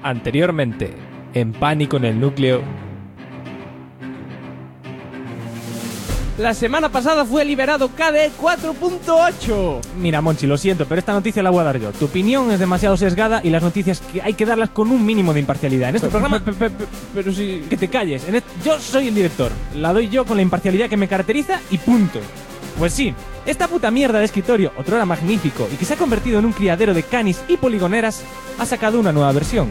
Anteriormente, en Pánico en el Núcleo. La semana pasada fue liberado KDE 4.8. Mira, Monchi, lo siento, pero esta noticia la voy a dar yo. Tu opinión es demasiado sesgada y las noticias que hay que darlas con un mínimo de imparcialidad. En este programa... Pero si... Que te calles. Yo soy el director. La doy yo con la imparcialidad que me caracteriza y punto. Pues sí, esta puta mierda de escritorio, otrora magnífico y que se ha convertido en un criadero de canis y poligoneras, ha sacado una nueva versión.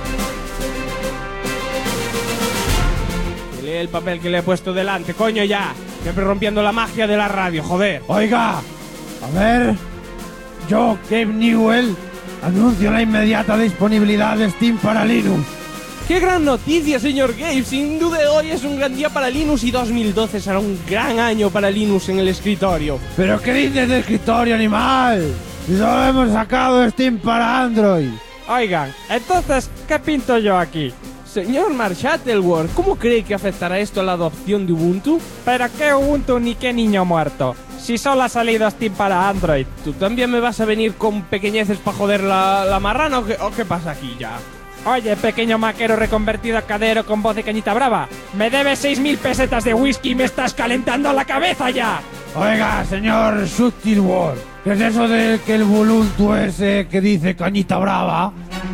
Lee el papel que le he puesto delante, coño ya. Siempre rompiendo la magia de la radio, joder. Oiga, a ver, yo, Gabe Newell, anuncio la inmediata disponibilidad de Steam para Linux. ¡Qué gran noticia, señor Gabe! Sin duda hoy es un gran día para Linux y 2012 será un gran año para Linux en el escritorio. ¿Pero qué dices de escritorio, animal? Si solo hemos sacado Steam para Android. Oigan, entonces, ¿qué pinto yo aquí? Señor Mark Shuttleworth, ¿cómo cree que afectará esto a la adopción de Ubuntu? ¿Pero qué Ubuntu ni qué niño muerto? Si solo ha salido Steam para Android. ¿Tú también me vas a venir con pequeñeces para joder la marrana o qué pasa aquí ya? Oye, pequeño maquero reconvertido a cadero con voz de cañita brava, me debes 6.000 pesetas de whisky y me estás calentando la cabeza ya. Oiga, señor Shuttleworth, ¿qué es eso de que el Ubuntu ese que dice cañita brava?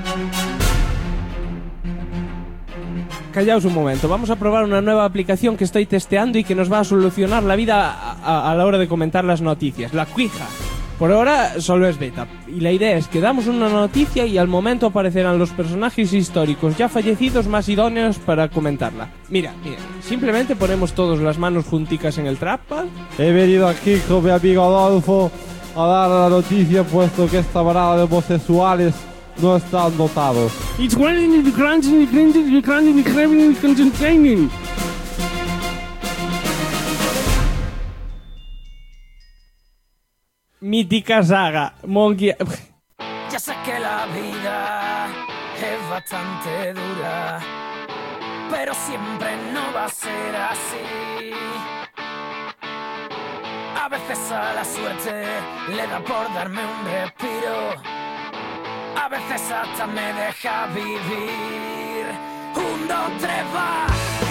Callaos un momento, vamos a probar una nueva aplicación que estoy testeando y que nos va a solucionar la vida a la hora de comentar las noticias, la Quija. Por ahora solo es beta, y la idea es que damos una noticia y al momento aparecerán los personajes históricos ya fallecidos más idóneos para comentarla. Mira, simplemente ponemos todos las manos junticas en el trackpad. He venido aquí con mi amigo Adolfo a dar la noticia, puesto que esta manada de homosexuales no están dotados. It's concentrating. Mítica saga, Monkey... Ya sé que la vida es bastante dura, pero siempre no va a ser así. A veces a la suerte le da por darme un respiro, a veces hasta me deja vivir. 1, 2, 3, va.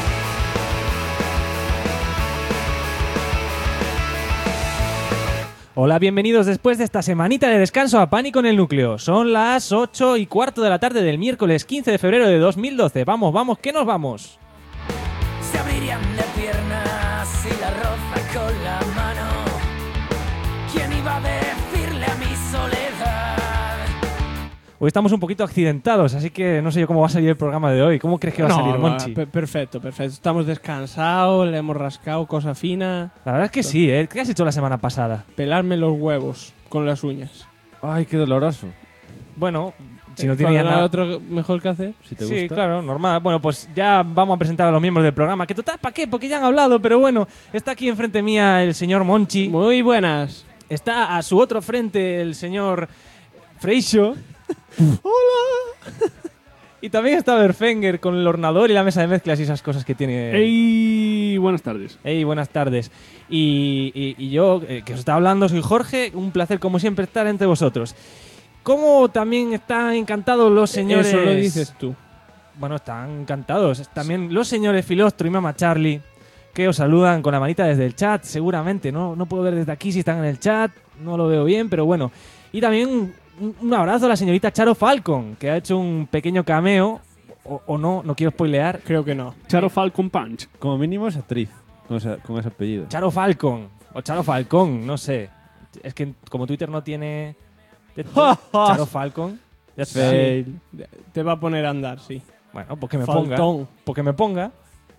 Hola, bienvenidos después de esta semanita de descanso a Pánico en el Núcleo. Son las 8:15 de la tarde del miércoles 15 de febrero de 2012. Vamos, que nos vamos. Se abrirían de piernas y la roza con la mano. ¿Quién iba a decirle a mi soledad? Hoy estamos un poquito accidentados, así que no sé yo cómo va a salir el programa de hoy. ¿Cómo crees que va a salir, Monchi? Perfecto. Estamos descansados, le hemos rascado cosa fina. La verdad es que sí, ¿eh? ¿Qué has hecho la semana pasada? Pelarme los huevos con las uñas. Ay, qué doloroso. Bueno, si no tiene nada otro mejor que hacer. Si te sí, gusta. claro, normal. Bueno, pues ya vamos a presentar a los miembros del programa. Que total, ¿para qué? Porque ya han hablado, pero bueno. Está aquí enfrente mía el señor Monchi. Muy buenas. Está a su otro frente el señor Freixo. ¡Hola! Y también está Berfenger con el ordenador y la mesa de mezclas y esas cosas que tiene. ¡Ey! Buenas tardes. ¡Ey! Buenas tardes. Y yo, que os está hablando, soy Jorge. Un placer, como siempre, estar entre vosotros. Como también están encantados los señores... Eso lo dices tú. Bueno, están encantados. También los señores Filostro y Mama Charlie, que os saludan con la manita desde el chat, seguramente. No puedo ver desde aquí si están en el chat, no lo veo bien, pero bueno. Y también un abrazo a la señorita Charo Falcon, que ha hecho un pequeño cameo, o no quiero spoilear. Creo que no. Charo Falcon Punch. Como mínimo es actriz, con ese apellido. Charo Falcon, o Charo Falcón, no sé. Es que como Twitter no tiene... Charo Falcon. Ya está. Fail. Te va a poner a andar, sí. Bueno, pues que me Faltón. ponga. Porque me ponga.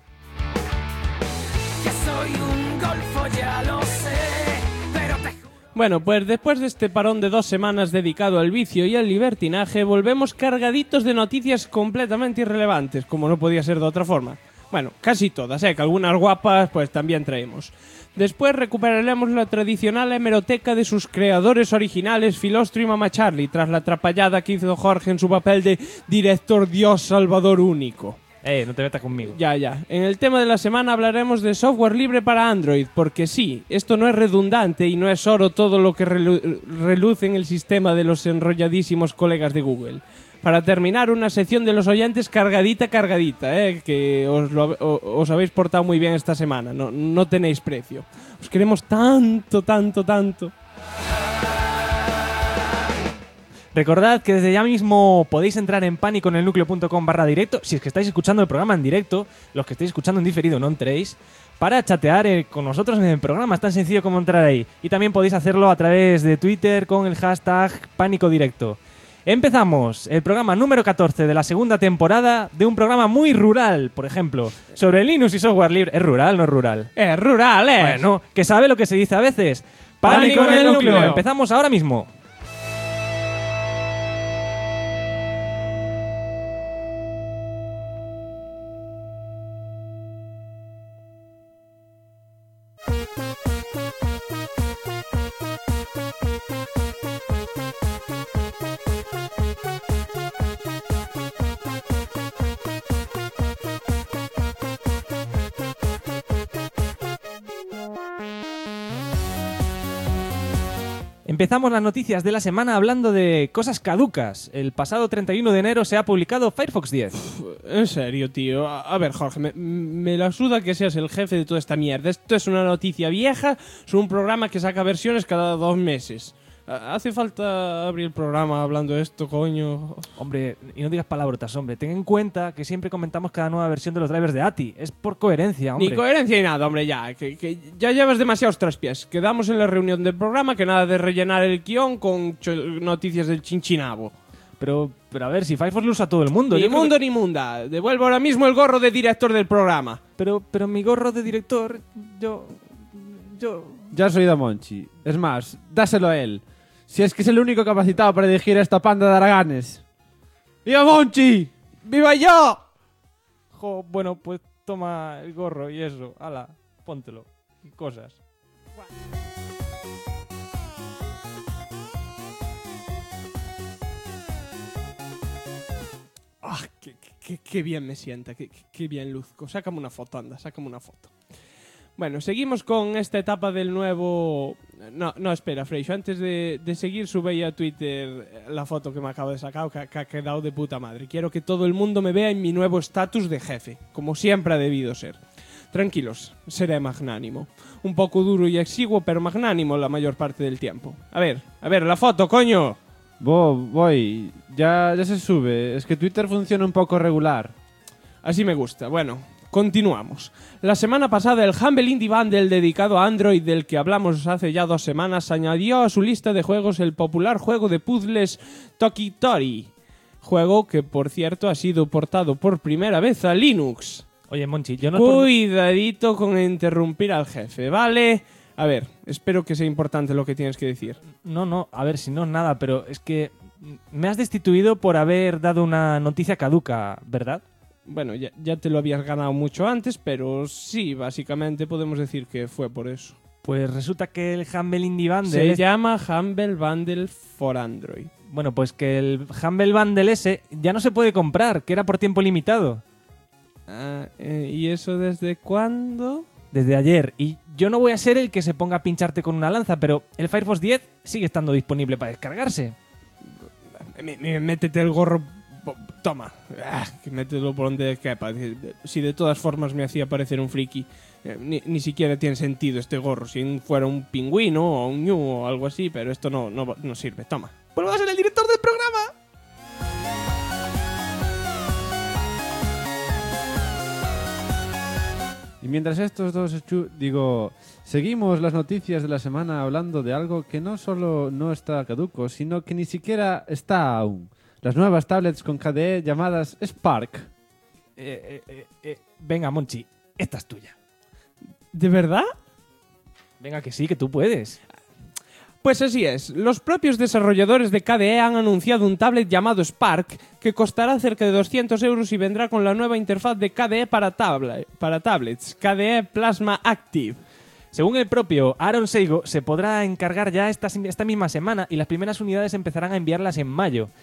Que soy un golfo, ya lo sé, pero te... Bueno, pues después de este parón de 2 semanas dedicado al vicio y al libertinaje, volvemos cargaditos de noticias completamente irrelevantes, como no podía ser de otra forma. Bueno, casi todas, que algunas guapas pues también traemos. Después recuperaremos la tradicional hemeroteca de sus creadores originales, Filostro y Mama Charlie, tras la atrapallada que hizo Jorge en su papel de director Dios Salvador único. No te metas conmigo. Ya. En el tema de la semana hablaremos de software libre para Android, porque sí, esto no es redundante y no es oro todo lo que reluce en el sistema de los enrolladísimos colegas de Google. para terminar una sección de los oyentes cargadita, que os habéis portado muy bien esta semana, no tenéis precio. Os queremos tanto. Recordad que desde ya mismo podéis entrar en paniconelnucleo.com/directo, si es que estáis escuchando el programa en directo, los que estáis escuchando en diferido no entréis, para chatear con nosotros en el programa. Es tan sencillo como entrar ahí. Y también podéis hacerlo a través de Twitter con el hashtag PánicoDirecto. Empezamos el programa número 14 de la segunda temporada de un programa muy rural, por ejemplo, sobre Linux y software libre. ¿Es rural o no es rural? Es rural, Bueno, que sabe lo que se dice a veces. ¡Pánico en el núcleo! Empezamos ahora mismo. Empezamos las noticias de la semana hablando de cosas caducas. El pasado 31 de enero se ha publicado Firefox 10. En serio, tío. A ver, Jorge, me la suda que seas el jefe de toda esta mierda. Esto es una noticia vieja, es un programa que saca versiones cada 2 meses. Hace falta abrir el programa hablando de esto, coño. Hombre, y no digas palabrotas, hombre. Ten en cuenta que siempre comentamos cada nueva versión de los drivers de ATI. Es por coherencia, hombre. Ni coherencia ni nada, hombre, ya. Que ya llevas demasiados traspiés. Quedamos en la reunión del programa que nada de rellenar el guión con noticias del chinchinabo. Pero a ver, si Firefox lo usa todo el mundo. Ni mundo ni munda. Devuelvo ahora mismo el gorro de director del programa. Pero mi gorro de director, yo... Ya has oído a Monchi. Es más, dáselo a él. Si es que es el único capacitado para dirigir a esta panda de haraganes. ¡Viva Monchi! ¡Viva yo! Jo, bueno, pues toma el gorro y eso. Hala, póntelo. Y cosas. ¡Ah, qué bien me sienta! ¡Qué bien luzco! Sácame una foto, anda, sácame una foto. Bueno, seguimos con esta etapa del nuevo... No, espera, Freixo, antes de seguir sube a Twitter la foto que me acabo de sacar, que ha quedado de puta madre. Quiero que todo el mundo me vea en mi nuevo estatus de jefe, como siempre ha debido ser. Tranquilos, seré magnánimo. Un poco duro y exiguo, pero magnánimo la mayor parte del tiempo. A ver, la foto, coño. Voy, ya se sube. Es que Twitter funciona un poco regular. Así me gusta. Bueno, continuamos. La semana pasada el Humble Indie Bundle dedicado a Android, del que hablamos hace ya 2 semanas, añadió a su lista de juegos el popular juego de puzzles Tokitori. Juego que, por cierto, ha sido portado por primera vez a Linux. Oye, Monchi, yo no... Cuidadito con interrumpir al jefe, ¿vale? A ver, espero que sea importante lo que tienes que decir. No, a ver, si no es nada, pero es que me has destituido por haber dado una noticia caduca, ¿verdad? Bueno, ya te lo habías ganado mucho antes, pero sí, básicamente podemos decir que fue por eso. Pues resulta que el Humble Indie Bundle... Se llama Humble Bundle for Android. Bueno, pues que el Humble Bundle ese ya no se puede comprar, que era por tiempo limitado. ¿Y eso desde cuándo? Desde ayer. Y yo no voy a ser el que se ponga a pincharte con una lanza, pero el Firefox 10 sigue estando disponible para descargarse. Métete el gorro... Toma, que mételo por donde quepa. Si de todas formas me hacía parecer un friki, ni siquiera tiene sentido este gorro. Si fuera un pingüino o un ñu o algo así, pero esto no sirve. Toma. ¡Pues vas a ser el director del programa! Y mientras estos dos seguimos las noticias de la semana hablando de algo que no solo no está caduco, sino que ni siquiera está aún. Las nuevas tablets con KDE llamadas Spark. Venga, Monchi, esta es tuya. ¿De verdad? Venga, que sí, que tú puedes. Pues así es. Los propios desarrolladores de KDE han anunciado un tablet llamado Spark que costará cerca de 200 € y vendrá con la nueva interfaz de KDE para tablets, KDE Plasma Active. Según el propio Aaron Seigo, se podrá encargar ya esta misma semana y las primeras unidades empezarán a enviarlas en mayo.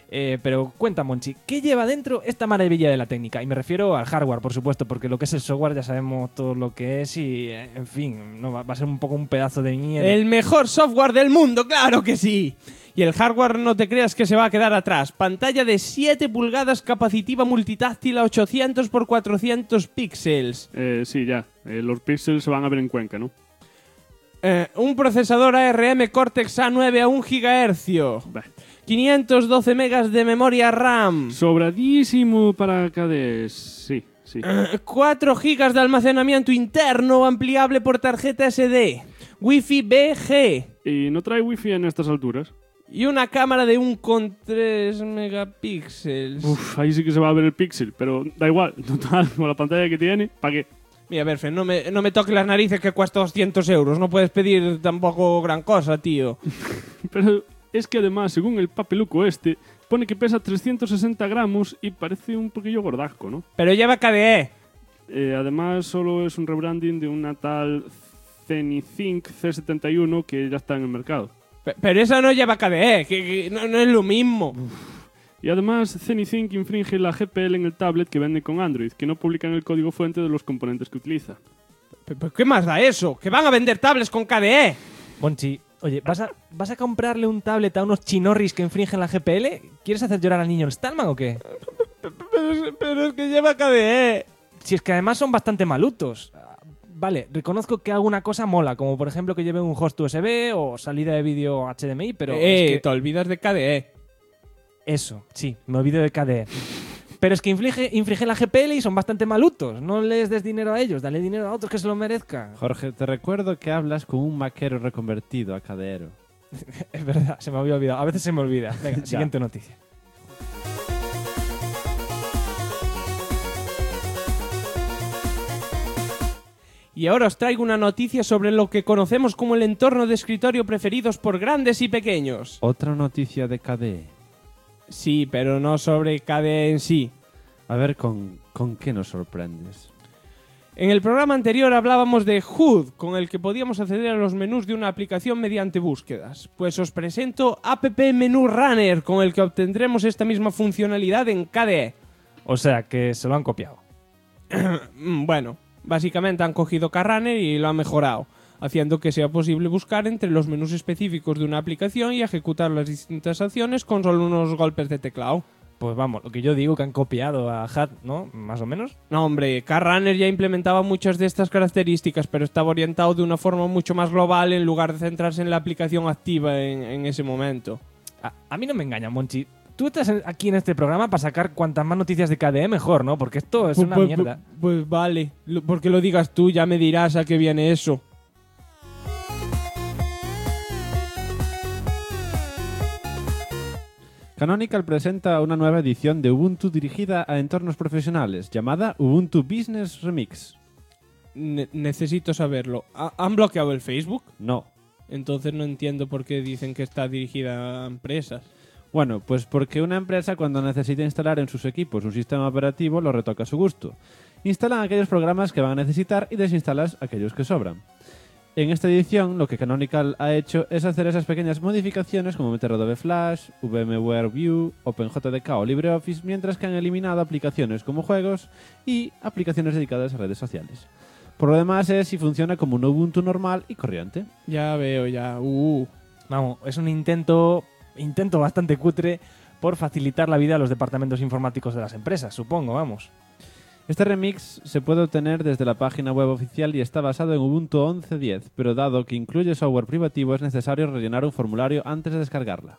Pero cuenta, Monchi, ¿qué lleva dentro esta maravilla de la técnica? Y me refiero al hardware, por supuesto, porque lo que es el software ya sabemos todo lo que es y, en fin, no va a ser un poco un pedazo de mierda. El mejor software del mundo, claro que sí. Y el hardware no te creas que se va a quedar atrás. Pantalla de 7 pulgadas capacitiva multitáctil a 800 x 400 píxeles. Sí, ya. Los píxeles se van a ver en Cuenca, ¿no? Un procesador ARM Cortex A9 a 1 GHz. Bah. 512 megas de memoria RAM. Sobradísimo para KDE. Sí, sí. 4 GB de almacenamiento interno ampliable por tarjeta SD. Wi-Fi BG. ¿Y no trae wifi en estas alturas? Y una cámara de 1,3 megapíxeles. Uf, ahí sí que se va a ver el píxel, pero da igual. Total, con la pantalla que tiene, ¿para qué? Mira, Berfe, no me toques las narices que cuesta 200 euros. No puedes pedir tampoco gran cosa, tío. Pero es que además, según el papeluco este, pone que pesa 360 gramos y parece un poquillo gordasco, ¿no? Pero lleva KDE. Además, solo es un rebranding de una tal ZeniThink C71 que ya está en el mercado. Pero esa no lleva KDE, que no es lo mismo. Y además, ZeniThink infringe la GPL en el tablet que vende con Android, que no publican el código fuente de los componentes que utiliza. ¿Pero qué más da eso? ¿Que van a vender tablets con KDE? Monchi, oye, ¿vas a comprarle un tablet a unos chinorris que infringen la GPL? ¿Quieres hacer llorar al niño el Stallman o qué? Pero es que lleva KDE. Si es que además son bastante malutos. Vale, reconozco que alguna cosa mola, como por ejemplo que lleve un host USB o salida de vídeo HDMI, pero es que... te olvidas de KDE. Eso, sí, me olvido de KDE. Pero es que infringe la GPL y son bastante malutos. No les des dinero a ellos, dale dinero a otros que se lo merezcan. Jorge, te recuerdo que hablas con un maquero reconvertido a KDEero. Es verdad, se me había olvidado. A veces se me olvida. Venga, siguiente noticia. Y ahora os traigo una noticia sobre lo que conocemos como el entorno de escritorio preferidos por grandes y pequeños. Otra noticia de KDE. Sí, pero no sobre KDE en sí. A ver, ¿con qué nos sorprendes? En el programa anterior hablábamos de HUD, con el que podíamos acceder a los menús de una aplicación mediante búsquedas. Pues os presento App Menu Runner, con el que obtendremos esta misma funcionalidad en KDE. O sea, que se lo han copiado. Bueno, básicamente han cogido KRunner y lo han mejorado, haciendo que sea posible buscar entre los menús específicos de una aplicación y ejecutar las distintas acciones con solo unos golpes de teclado. Pues vamos, lo que yo digo que han copiado a HUD, ¿no? Más o menos. No, hombre, KRunner ya implementaba muchas de estas características, pero estaba orientado de una forma mucho más global en lugar de centrarse en la aplicación activa en ese momento. A mí no me engaña, Monchi. Tú estás aquí en este programa para sacar cuantas más noticias de KDE mejor, ¿no? Porque esto es una mierda. Pues vale, porque lo digas tú, ya me dirás a qué viene eso. Canonical presenta una nueva edición de Ubuntu dirigida a entornos profesionales, llamada Ubuntu Business Remix. Necesito saberlo. ¿Han bloqueado el Facebook? No. Entonces no entiendo por qué dicen que está dirigida a empresas. Bueno, pues porque una empresa cuando necesita instalar en sus equipos un sistema operativo lo retoca a su gusto. Instalan aquellos programas que van a necesitar y desinstalan aquellos que sobran. En esta edición, lo que Canonical ha hecho es hacer esas pequeñas modificaciones como meter Adobe Flash, VMware View, OpenJDK o LibreOffice, mientras que han eliminado aplicaciones como juegos y aplicaciones dedicadas a redes sociales. Por lo demás es y funciona como un Ubuntu normal y corriente. Ya veo, ya. Vamos, es un intento bastante cutre por facilitar la vida a los departamentos informáticos de las empresas, supongo, vamos. Este remix se puede obtener desde la página web oficial y está basado en Ubuntu 11.10, pero dado que incluye software privativo es necesario rellenar un formulario antes de descargarla.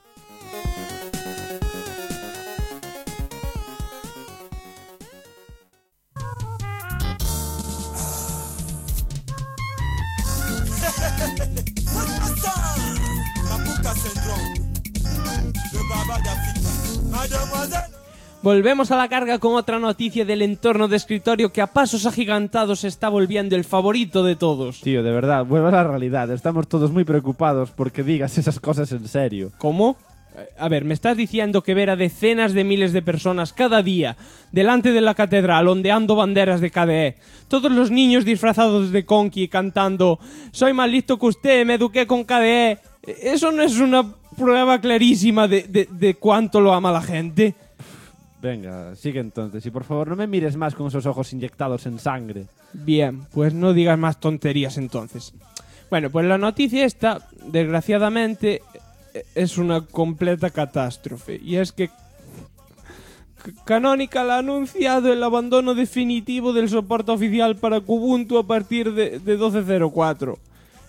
Volvemos a la carga con otra noticia del entorno de escritorio que a pasos agigantados se está volviendo el favorito de todos. Tío, de verdad, vuelve a la realidad. Estamos todos muy preocupados porque digas esas cosas en serio. ¿Cómo? A ver, ¿me estás diciendo que ver a decenas de miles de personas cada día delante de la catedral ondeando banderas de KDE, todos los niños disfrazados de Conky cantando "Soy más listo que usted, me eduqué con KDE"? Eso no es una prueba clarísima de cuánto lo ama la gente. Venga, sigue entonces. Y por favor, no me mires más con esos ojos inyectados en sangre. Bien, pues no digas más tonterías entonces. Bueno, pues la noticia esta, desgraciadamente, es una completa catástrofe. Y es que Canonical ha anunciado el abandono definitivo del soporte oficial para Kubuntu a partir de 12.04.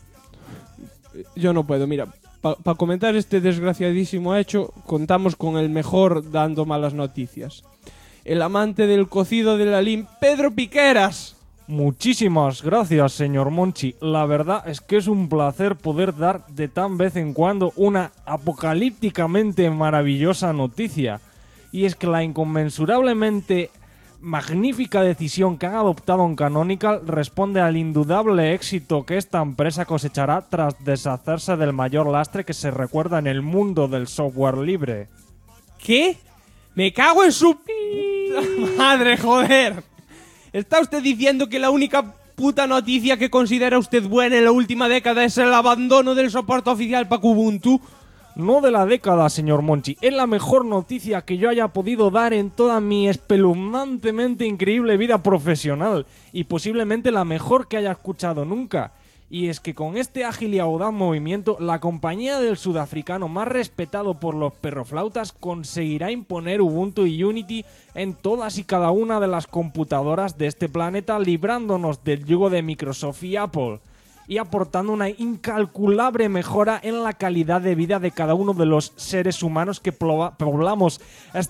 Yo no puedo, mira, para comentar este desgraciadísimo hecho, contamos con el mejor dando malas noticias. El amante del cocido de la LIM, Pedro Piqueras. Muchísimas gracias, señor Monchi. La verdad es que es un placer poder dar de tan vez en cuando una apocalípticamente maravillosa noticia. Y es que la inconmensurablemente magnífica decisión que han adoptado en Canonical responde al indudable éxito que esta empresa cosechará tras deshacerse del mayor lastre que se recuerda en el mundo del software libre. ¿Qué? ¡Me cago en su madre, joder! ¿Está usted diciendo que la única puta noticia que considera usted buena en la última década es el abandono del soporte oficial para Kubuntu? No de la década, señor Monchi. Es la mejor noticia que yo haya podido dar en toda mi espeluznantemente increíble vida profesional. Y posiblemente la mejor que haya escuchado nunca. Y es que con este ágil y audaz movimiento, la compañía del sudafricano más respetado por los perroflautas conseguirá imponer Ubuntu y Unity en todas y cada una de las computadoras de este planeta, librándonos del yugo de Microsoft y Apple. Y aportando una incalculable mejora en la calidad de vida de cada uno de los seres humanos que poblamos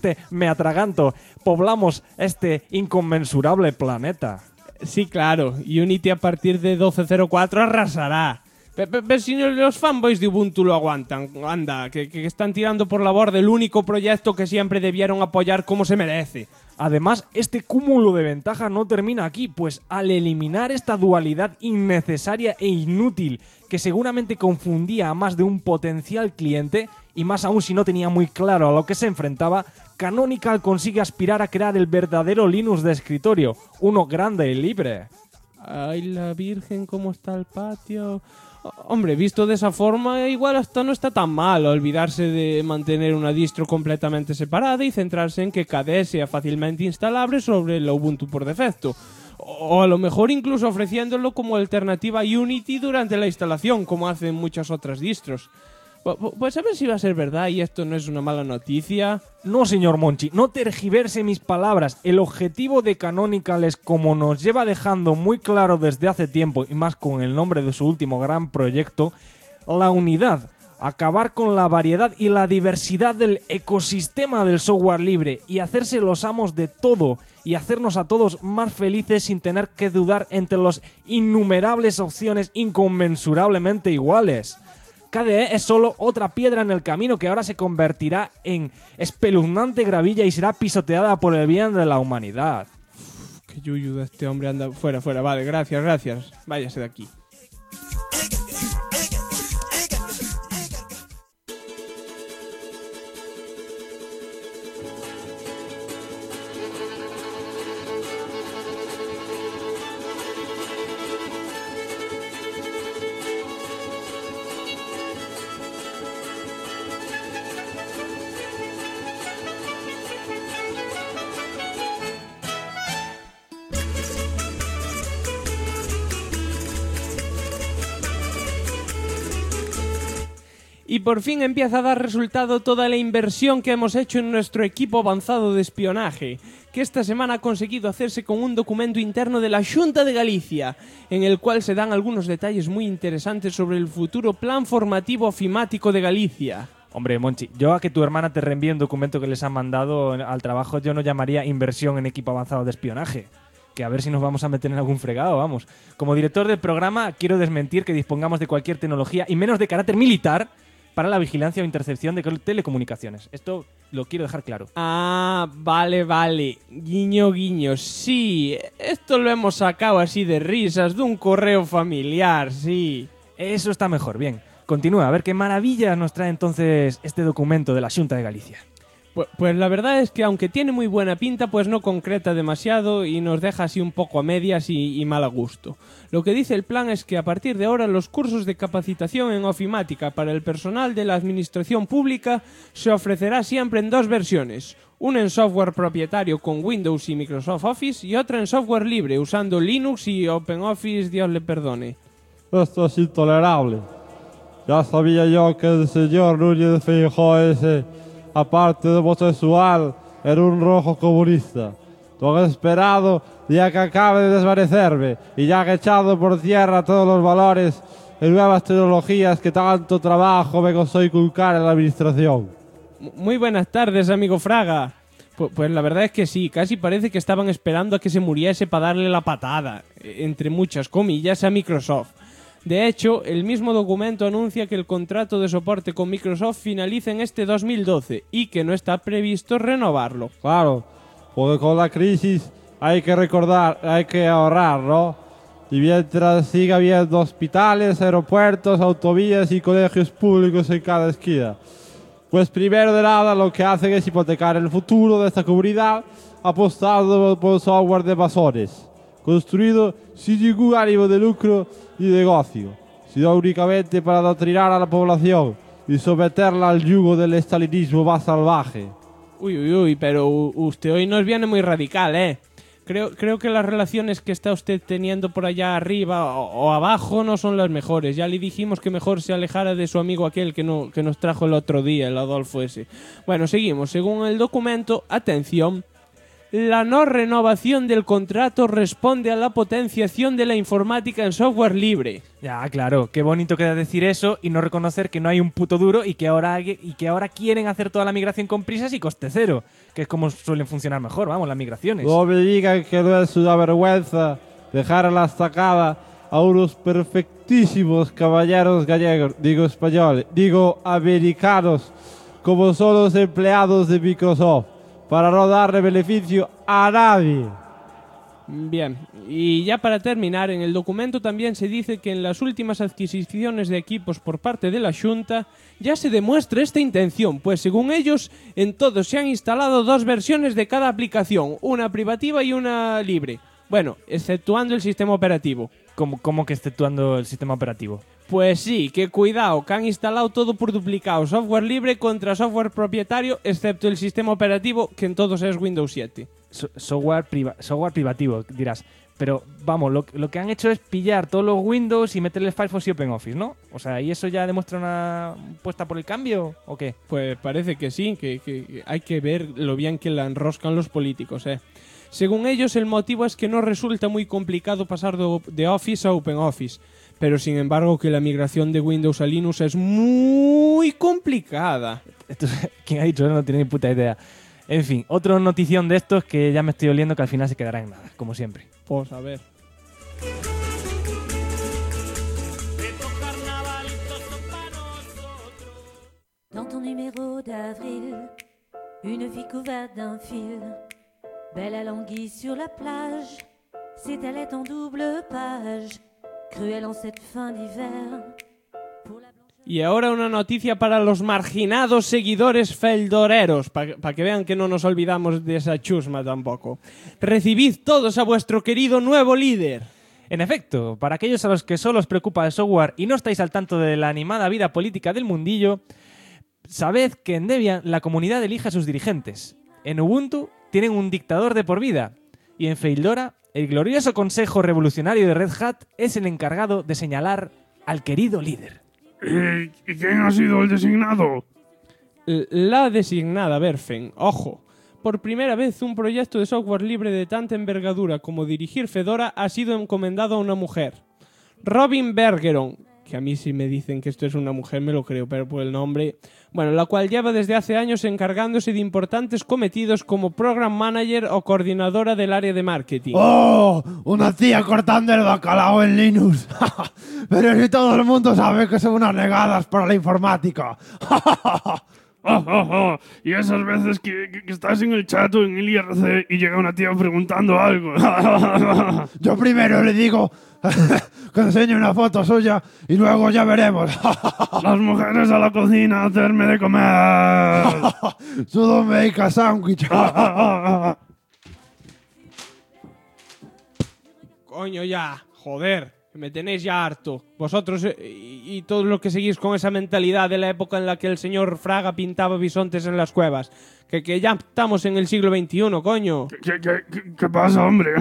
poblamos este inconmensurable planeta. Sí, claro, Unity a partir de 12.04 arrasará. Pero si los fanboys de Ubuntu lo aguantan, anda, que están tirando por la borda el único proyecto que siempre debieron apoyar como se merece. Además, este cúmulo de ventajas no termina aquí, pues al eliminar esta dualidad innecesaria e inútil que seguramente confundía a más de un potencial cliente, y más aún si no tenía muy claro a lo que se enfrentaba, Canonical consigue aspirar a crear el verdadero Linux de escritorio, uno grande y libre. Ay, la Virgen, cómo está el patio. Hombre, visto de esa forma, igual hasta no está tan mal olvidarse de mantener una distro completamente separada y centrarse en que KDE sea fácilmente instalable sobre el Ubuntu por defecto. O a lo mejor incluso ofreciéndolo como alternativa a Unity durante la instalación, como hacen muchas otras distros. Pues a ver si va a ser verdad y esto no es una mala noticia. No, señor Monchi, no tergiverse mis palabras. El objetivo de Canonical es, como nos lleva dejando muy claro desde hace tiempo, y más con el nombre de su último gran proyecto, la unidad. Acabar con la variedad y la diversidad del ecosistema del software libre y hacerse los amos de todo y hacernos a todos más felices sin tener que dudar entre las innumerables opciones inconmensurablemente iguales. KDE es solo otra piedra en el camino que ahora se convertirá en espeluznante gravilla y será pisoteada por el bien de la humanidad. Qué yuyu de este hombre, anda fuera, vale, gracias, váyase de aquí. Y por fin empieza a dar resultado toda la inversión que hemos hecho en nuestro equipo avanzado de espionaje, que esta semana ha conseguido hacerse con un documento interno de la Xunta de Galicia, en el cual se dan algunos detalles muy interesantes sobre el futuro plan formativo ofimático de Galicia. Hombre, Monchi, yo a que tu hermana te reenvíe un documento que les han mandado al trabajo, yo no llamaría inversión en equipo avanzado de espionaje. Que a ver si nos vamos a meter en algún fregado, vamos. Como director del programa, quiero desmentir que dispongamos de cualquier tecnología, y menos de carácter militar, para la vigilancia o intercepción de telecomunicaciones. Esto lo quiero dejar claro. Ah, vale. Guiño, sí. Esto lo hemos sacado así de risas de un correo familiar, sí. Eso está mejor, bien. Continúa, a ver qué maravillas nos trae entonces este documento de la Xunta de Galicia. Pues la verdad es que aunque tiene muy buena pinta, pues no concreta demasiado y nos deja así un poco a medias y mal a gusto. Lo que dice el plan es que a partir de ahora los cursos de capacitación en ofimática para el personal de la administración pública se ofrecerá siempre en 2 versiones. Una en software propietario con Windows y Microsoft Office y otra en software libre usando Linux y OpenOffice, Dios le perdone. Esto es intolerable. Ya sabía yo que el señor Núñez Feijóo ese, aparte de homosexual, era un rojo comunista. Todo esperado ya que acabe de desvanecerme y ya que he echado por tierra todos los valores y nuevas tecnologías que tanto trabajo me costó inculcar en la administración. Muy buenas tardes, amigo Fraga. Pues la verdad es que sí, casi parece que estaban esperando a que se muriese para darle la patada, entre muchas comillas, a Microsoft. De hecho, el mismo documento anuncia que el contrato de soporte con Microsoft finaliza en este 2012 y que no está previsto renovarlo. Claro, porque con la crisis hay que ahorrar, ¿no? Y mientras siga habiendo hospitales, aeropuertos, autovías y colegios públicos en cada esquina. Pues primero de nada lo que hacen es hipotecar el futuro de esta comunidad apostando por software de masones, construido sin ningún ánimo de lucro ni negocio, sino únicamente para adoctrinar a la población y someterla al yugo del estalinismo más salvaje. Uy, pero usted hoy nos viene muy radical, ¿eh? Creo que las relaciones que está usted teniendo por allá arriba o abajo no son las mejores. Ya le dijimos que mejor se alejara de su amigo aquel que nos trajo el otro día, el Adolfo ese. Bueno, seguimos. Según el documento, atención, la no renovación del contrato responde a la potenciación de la informática en software libre. Ya, claro, qué bonito queda decir eso y no reconocer que no hay un puto duro y que ahora quieren hacer toda la migración con prisas y coste cero, que es como suelen funcionar mejor, vamos, las migraciones. No me digan que no es una vergüenza dejar a la estacada a unos perfectísimos caballeros gallegos, americanos, como son los empleados de Microsoft, para no darle beneficio a nadie. Bien, y ya para terminar, en el documento también se dice que en las últimas adquisiciones de equipos por parte de la Xunta ya se demuestra esta intención, pues según ellos, en todos se han instalado 2 versiones de cada aplicación, una privativa y una libre. Bueno, exceptuando el sistema operativo. ¿Cómo que exceptuando el sistema operativo? Pues sí, que cuidado, que han instalado todo por duplicado, software libre contra software propietario, excepto el sistema operativo, que en todos es Windows 7. Software privativo, dirás. Pero vamos, lo que han hecho es pillar todos los Windows y meterle Firefox y OpenOffice, ¿no? O sea, ¿y eso ya demuestra una apuesta por el cambio o qué? Pues parece que sí, que hay que ver lo bien que la enroscan los políticos, Según ellos, el motivo es que no resulta muy complicado pasar de Office a OpenOffice, pero sin embargo que la migración de Windows a Linux es muy complicada. ¿Quién ha dicho eso? No tiene ni puta idea. En fin, otra notición de estos que ya me estoy oliendo que al final se quedará en nada, como siempre. Pues a ver. Dans ton numéro d'avril, une fille couverte d'un fil, belle à l'anguille sur la plage, c'est elle est en double page, cruelle en cette fin d'hiver. Y ahora una noticia para los marginados seguidores feldoreros, para que vean que no nos olvidamos de esa chusma tampoco. Recibid todos a vuestro querido nuevo líder. En efecto, para aquellos a los que solo os preocupa el software y no estáis al tanto de la animada vida política del mundillo, sabed que en Debian la comunidad elige a sus dirigentes. En Ubuntu tienen un dictador de por vida. Y en Fedora, el glorioso Consejo Revolucionario de Red Hat es el encargado de señalar al querido líder. ¿Y quién ha sido el designado? La designada Berfen. Ojo, por primera vez un proyecto de software libre de tanta envergadura como dirigir Fedora ha sido encomendado a una mujer. Robin Bergeron, que a mí si me dicen que esto es una mujer me lo creo, pero por el nombre... Bueno, la cual lleva desde hace años encargándose de importantes cometidos como Program Manager o coordinadora del área de marketing. ¡Oh! Una tía cortando el bacalao en Linux. Pero si todo el mundo sabe que son unas negadas para la informática. Y esas veces que estás en el chat o en el IRC y llega una tía preguntando algo. Yo primero le digo que enseñe una foto suya y luego ya veremos. Las mujeres a la cocina a hacerme de comer. Sudo make a sandwich. Coño ya, joder, que me tenéis ya harto. Vosotros y todos los que seguís con esa mentalidad de la época en la que el señor Fraga pintaba bisontes en las cuevas. Que ya estamos en el siglo XXI, coño. ¿Qué pasa, hombre?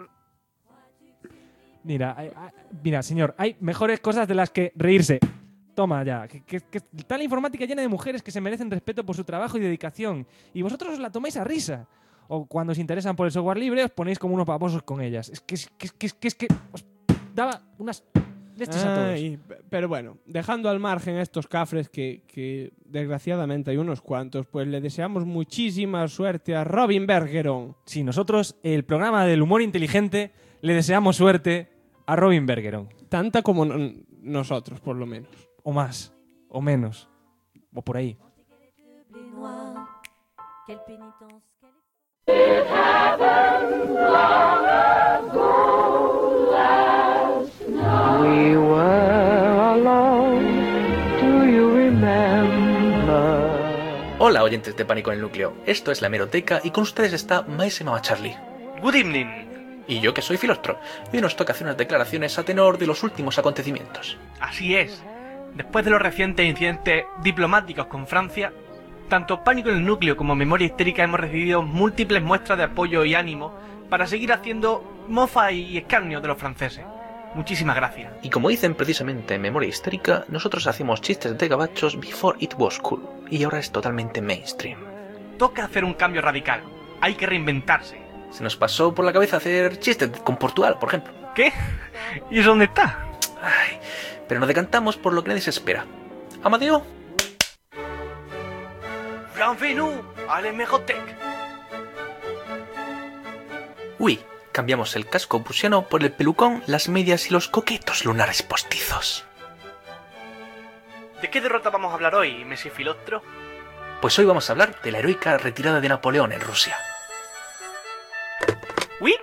Mira, señor, hay mejores cosas de las que reírse. Toma ya, que está la informática llena de mujeres que se merecen respeto por su trabajo y dedicación. Y vosotros os la tomáis a risa. O cuando os interesan por el software libre, os ponéis como unos babosos con ellas. Es que os daba unas leches a todos. Pero bueno, dejando al margen estos cafres que desgraciadamente hay unos cuantos, pues le deseamos muchísima suerte a Robin Bergeron. Sí, nosotros, el programa del humor inteligente, le deseamos suerte a Robin Bergeron. Tanta como nosotros, por lo menos. O más, o menos, o por ahí. We were alone, do you remember? Hola oyentes de Pánico en el Núcleo, esto es la Hemeroteca y con ustedes está Maese Mama Charlie. Good evening. Y yo que soy Filostro, y hoy nos toca hacer unas declaraciones a tenor de los últimos acontecimientos. Así es. Después de los recientes incidentes diplomáticos con Francia, tanto Pánico en el Núcleo como Memoria Histérica hemos recibido múltiples muestras de apoyo y ánimo para seguir haciendo mofa y escarnio de los franceses. Muchísimas gracias. Y como dicen precisamente en Memoria Histérica, nosotros hacíamos chistes de gabachos before it was cool, y ahora es totalmente mainstream. Toca hacer un cambio radical. Hay que reinventarse. Se nos pasó por la cabeza hacer chistes con Portugal, por ejemplo. ¿Qué? ¿Y eso dónde está? Ay, pero nos decantamos por lo que nadie se espera. Amadeo. Bienvenue à l'Hemeroteca. Uy, cambiamos el casco prusiano por el pelucón, las medias y los coquetos lunares postizos. ¿De qué derrota vamos a hablar hoy, Messi Filostro? Pues hoy vamos a hablar de la heroica retirada de Napoleón en Rusia. ¿Uy?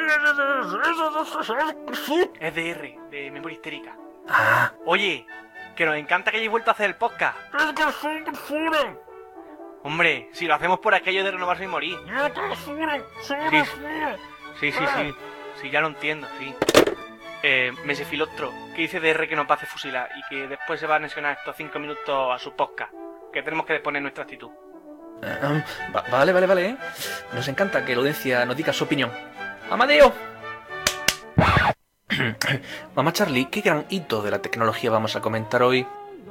Es de R, de Memoria Histérica. Ah. Oye, que nos encanta que hayáis vuelto a hacer el podcast. Hombre, si lo hacemos por aquello de renovarse y morir. Sí, ya lo entiendo, sí. Messi Filostro, que dice DR que nos va a hacer fusilar y que después se va a anexionar estos 5 minutos a su podcast, que tenemos que poner nuestra actitud. Vale. Nos encanta que la audiencia nos diga su opinión. ¡Amadeo! Mamá Charlie, ¿qué gran hito de la tecnología vamos a comentar hoy?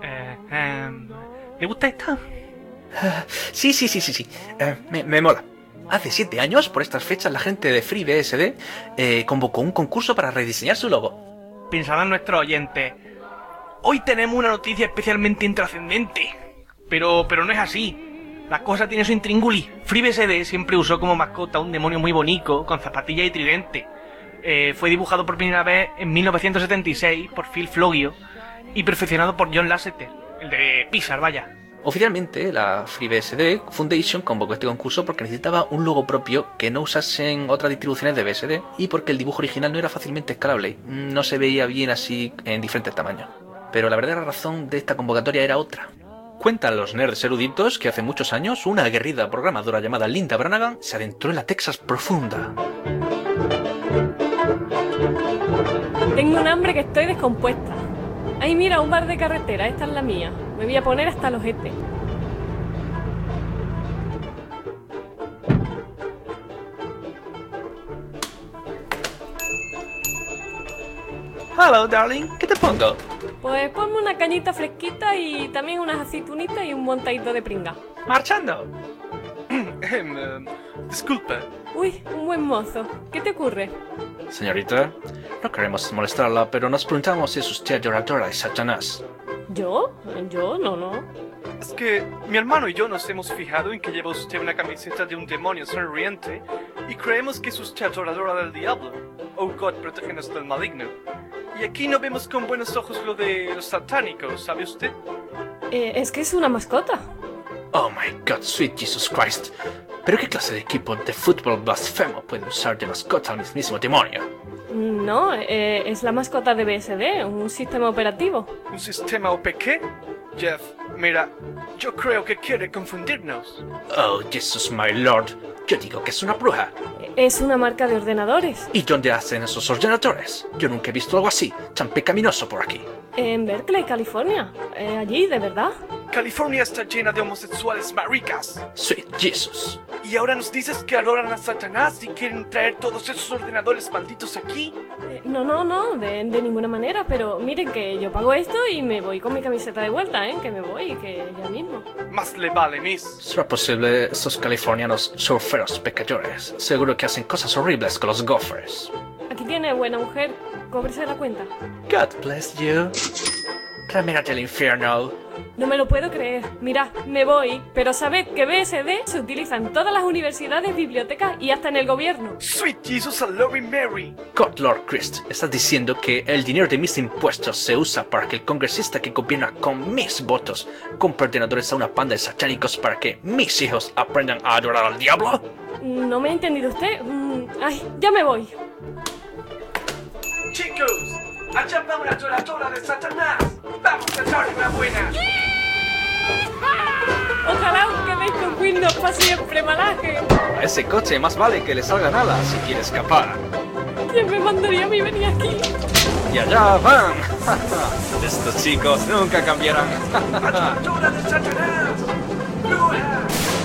¿Le gusta esta? Sí. Me mola. Hace 7 años, por estas fechas, la gente de FreeBSD convocó un concurso para rediseñar su logo. Pensarán nuestros oyentes, hoy tenemos una noticia especialmente intrascendente. Pero no es así. La cosa tiene su intríngulis. FreeBSD siempre usó como mascota un demonio muy bonito, con zapatillas y tridente. Fue dibujado por primera vez en 1976 por Phil Flogio y perfeccionado por John Lasseter, el de Pixar, vaya. Oficialmente, la FreeBSD Foundation convocó este concurso porque necesitaba un logo propio que no usasen otras distribuciones de BSD y porque el dibujo original no era fácilmente escalable, no se veía bien así en diferentes tamaños. Pero la verdadera razón de esta convocatoria era otra. Cuentan los nerds eruditos que hace muchos años una aguerrida programadora llamada Linda Branagan se adentró en la Texas profunda. Tengo un hambre que estoy descompuesta. Ay, mira, un bar de carretera, esta es la mía. Me voy a poner hasta los ojete. Hello, darling, ¿qué te pongo? Pues ponme una cañita fresquita y también unas aceitunitas y un montadito de pringa. ¡Marchando! Disculpe. Uy, un buen mozo. ¿Qué te ocurre? Señorita, no queremos molestarla, pero nos preguntamos si es usted adoradora de Satanás. ¿Yo? Yo no. Es que mi hermano y yo nos hemos fijado en que lleva usted una camiseta de un demonio sonriente y creemos que es usted adoradora del diablo. Oh God, protégenos del maligno. Y aquí no vemos con buenos ojos lo de los satánicos, ¿sabe usted? Es que es una mascota. Oh my God, sweet Jesus Christ. ¿Pero qué clase de equipo de fútbol blasfemo puede usar de mascota al mismísimo demonio? No, es la mascota de BSD, un sistema operativo. ¿Un sistema OP qué? Jeff, mira, yo creo que quiere confundirnos. Oh, Jesus, my lord. Yo digo que es una bruja. Es una marca de ordenadores. ¿Y dónde hacen esos ordenadores? Yo nunca he visto algo así, tan pecaminoso por aquí. En Berkeley, California. Allí, de verdad. California está llena de homosexuales maricas. Sweet Jesus. ¿Y ahora nos dices que adoran a Satanás y quieren traer todos esos ordenadores malditos aquí? No, de ninguna manera, pero miren que yo pago esto y me voy con mi camiseta de vuelta, que me voy, que ya mismo. Más le vale, miss. ¿Será posible esos californianos surferos pecadores? Seguro que hacen cosas horribles con los gophers. Aquí tiene, buena mujer, cóbrese la cuenta. God bless you. Camina del infierno. No me lo puedo creer. Mirad, me voy, pero sabed que BSD se utiliza en todas las universidades, bibliotecas y hasta en el gobierno. Sweet Jesus and Loving Mary. God Lord Christ, estás diciendo que el dinero de mis impuestos se usa para que el congresista que gobierna con mis votos compre ordenadores a una panda de satánicos para que mis hijos aprendan a adorar al diablo? ¿No me ha entendido usted? Ay, ya me voy. Chicos, allá va una adoradora de Satanás. Vamos a darle una buena. Ojalá os quedéis con Windows para siempre, malaje. A ese coche más vale que le salgan alas si quiere escapar. ¿Quién me mandaría a mí venir aquí? Y allá van. Estos chicos nunca cambiarán. ¡Adoradora de Satanás! ¡Bruja!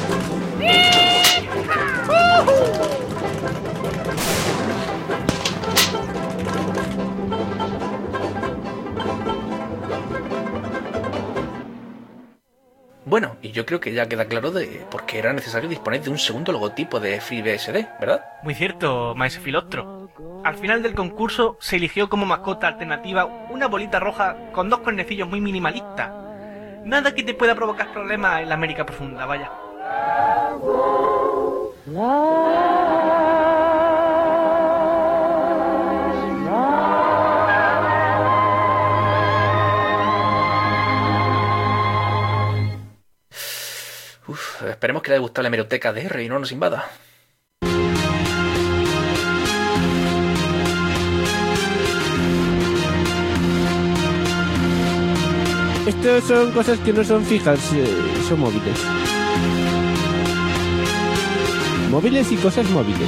Bueno, y yo creo que ya queda claro de por qué era necesario disponer de un segundo logotipo de FreeBSD, ¿verdad? Muy cierto, maese Filostro. Al final del concurso se eligió como mascota alternativa una bolita roja con dos cuernecillos muy minimalistas. Nada que te pueda provocar problemas en la América profunda, vaya. Esperemos que le haya gustado la hemeroteca de R y no nos invada. Estos son cosas que no son fijas, son móviles. Móviles y cosas móviles.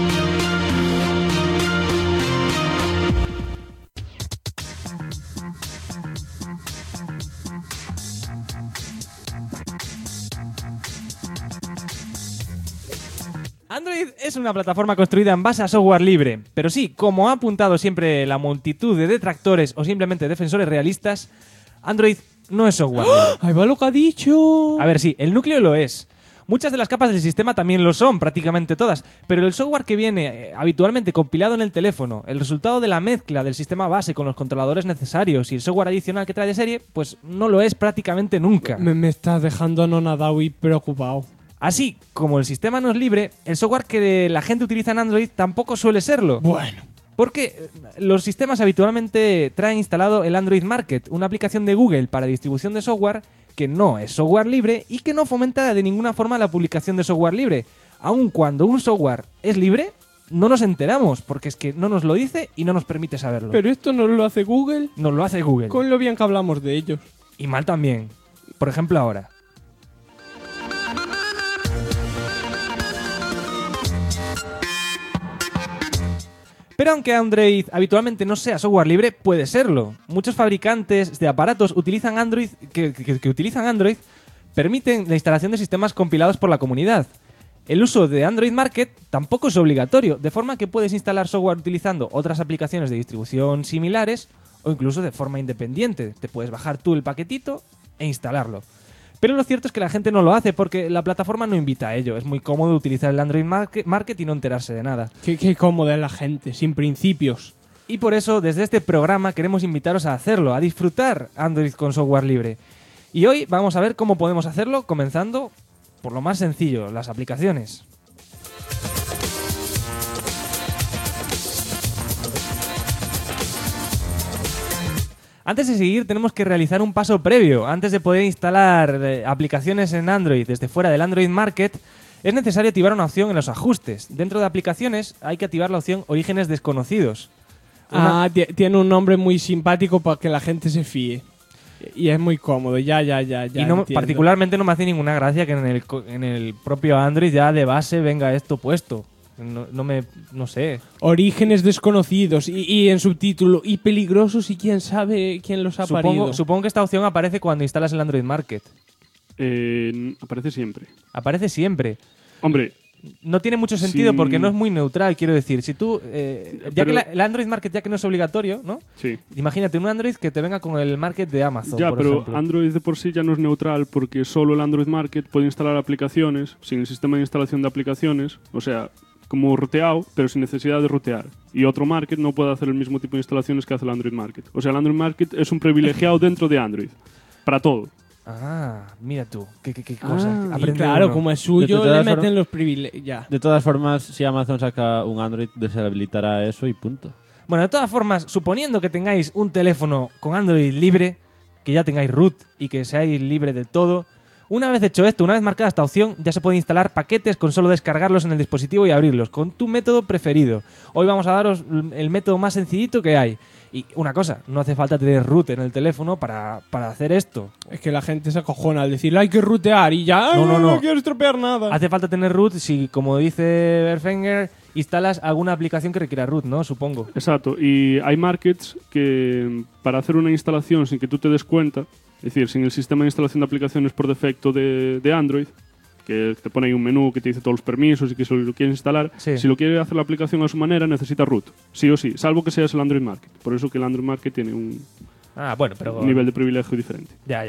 Android es una plataforma construida en base a software libre, pero sí, como ha apuntado siempre la multitud de detractores o simplemente defensores realistas, Android no es software libre. ¡Ahí va lo que ha dicho! A ver, sí, el núcleo lo es. Muchas de las capas del sistema también lo son, prácticamente todas, pero el software que viene habitualmente compilado en el teléfono, el resultado de la mezcla del sistema base con los controladores necesarios y el software adicional que trae de serie, pues no lo es prácticamente nunca. Me estás dejando anonadado y preocupado. Así como el sistema no es libre, el software que la gente utiliza en Android tampoco suele serlo. Bueno. Porque los sistemas habitualmente traen instalado el Android Market, una aplicación de Google para distribución de software que no es software libre y que no fomenta de ninguna forma la publicación de software libre. Aun cuando un software es libre, no nos enteramos, porque es que no nos lo dice y no nos permite saberlo. ¿Pero esto no lo hace Google? Nos lo hace Google. Con lo bien que hablamos de ellos. Y mal también. Por ejemplo, ahora. Pero aunque Android habitualmente no sea software libre, puede serlo. Muchos fabricantes de aparatos utilizan Android que utilizan Android permiten la instalación de sistemas compilados por la comunidad. El uso de Android Market tampoco es obligatorio, de forma que puedes instalar software utilizando otras aplicaciones de distribución similares o incluso de forma independiente. Te puedes bajar tú el paquetito e instalarlo. Pero lo cierto es que la gente no lo hace porque la plataforma no invita a ello. Es muy cómodo utilizar el Android Market y no enterarse de nada. Qué cómoda es la gente, sin principios. Y por eso, desde este programa, queremos invitaros a hacerlo, a disfrutar Android con software libre. Y hoy vamos a ver cómo podemos hacerlo, comenzando por lo más sencillo, las aplicaciones. Antes de seguir, tenemos que realizar un paso previo. Antes de poder instalar aplicaciones en Android desde fuera del Android Market, es necesario activar una opción en los ajustes. Dentro de aplicaciones hay que activar la opción Orígenes desconocidos. Tiene un nombre muy simpático para que la gente se fíe. Y es muy cómodo, ya. Y no, entiendo. particularmente no me hace ninguna gracia que en el propio Android ya de base venga esto puesto. No sé. Orígenes desconocidos y en subtítulo y peligrosos y quién sabe quién los ha parido. Supongo que esta opción aparece cuando instalas el Android Market. Aparece siempre. Aparece siempre. Hombre, no tiene mucho sentido porque no es muy neutral, quiero decir. Si tú, ya que el Android Market ya que no es obligatorio, ¿no? Sí. Imagínate un Android que te venga con el Market de Amazon, ya, por pero ejemplo. Android de por sí ya no es neutral porque solo el Android Market puede instalar aplicaciones sin el sistema de instalación de aplicaciones, o sea, como ruteado, pero sin necesidad de rutear. Y otro Market no puede hacer el mismo tipo de instalaciones que hace el Android Market. O sea, el Android Market es un privilegiado dentro de Android. Para todo. Ah, mira tú, qué cosa. Y claro, como es suyo, le meten los privilegios. Ya. De todas formas, si Amazon saca un Android, deshabilitará eso y punto. Bueno, de todas formas, suponiendo que tengáis un teléfono con Android libre, que ya tengáis root y que seáis libre del todo, una vez hecho esto, una vez marcada esta opción, ya se puede instalar paquetes con solo descargarlos en el dispositivo y abrirlos, con tu método preferido. Hoy vamos a daros el método más sencillito que hay. Y una cosa, no hace falta tener root en el teléfono para hacer esto. Es que la gente se acojona al decir hay que rootear y ya no quiero estropear nada. Hace falta tener root si, como dice Berfenger, instalas alguna aplicación que requiera root, ¿no? Supongo. Exacto. Y hay markets que para hacer una instalación sin que tú te des cuenta, es decir, sin el sistema de instalación de aplicaciones por defecto de Android, que te pone ahí un menú que te dice todos los permisos y que si lo quieres instalar, sí. Si lo quiere hacer la aplicación a su manera, necesita root. Sí o sí, salvo que seas el Android Market. Por eso que el Android Market tiene un nivel de privilegio diferente. Ya.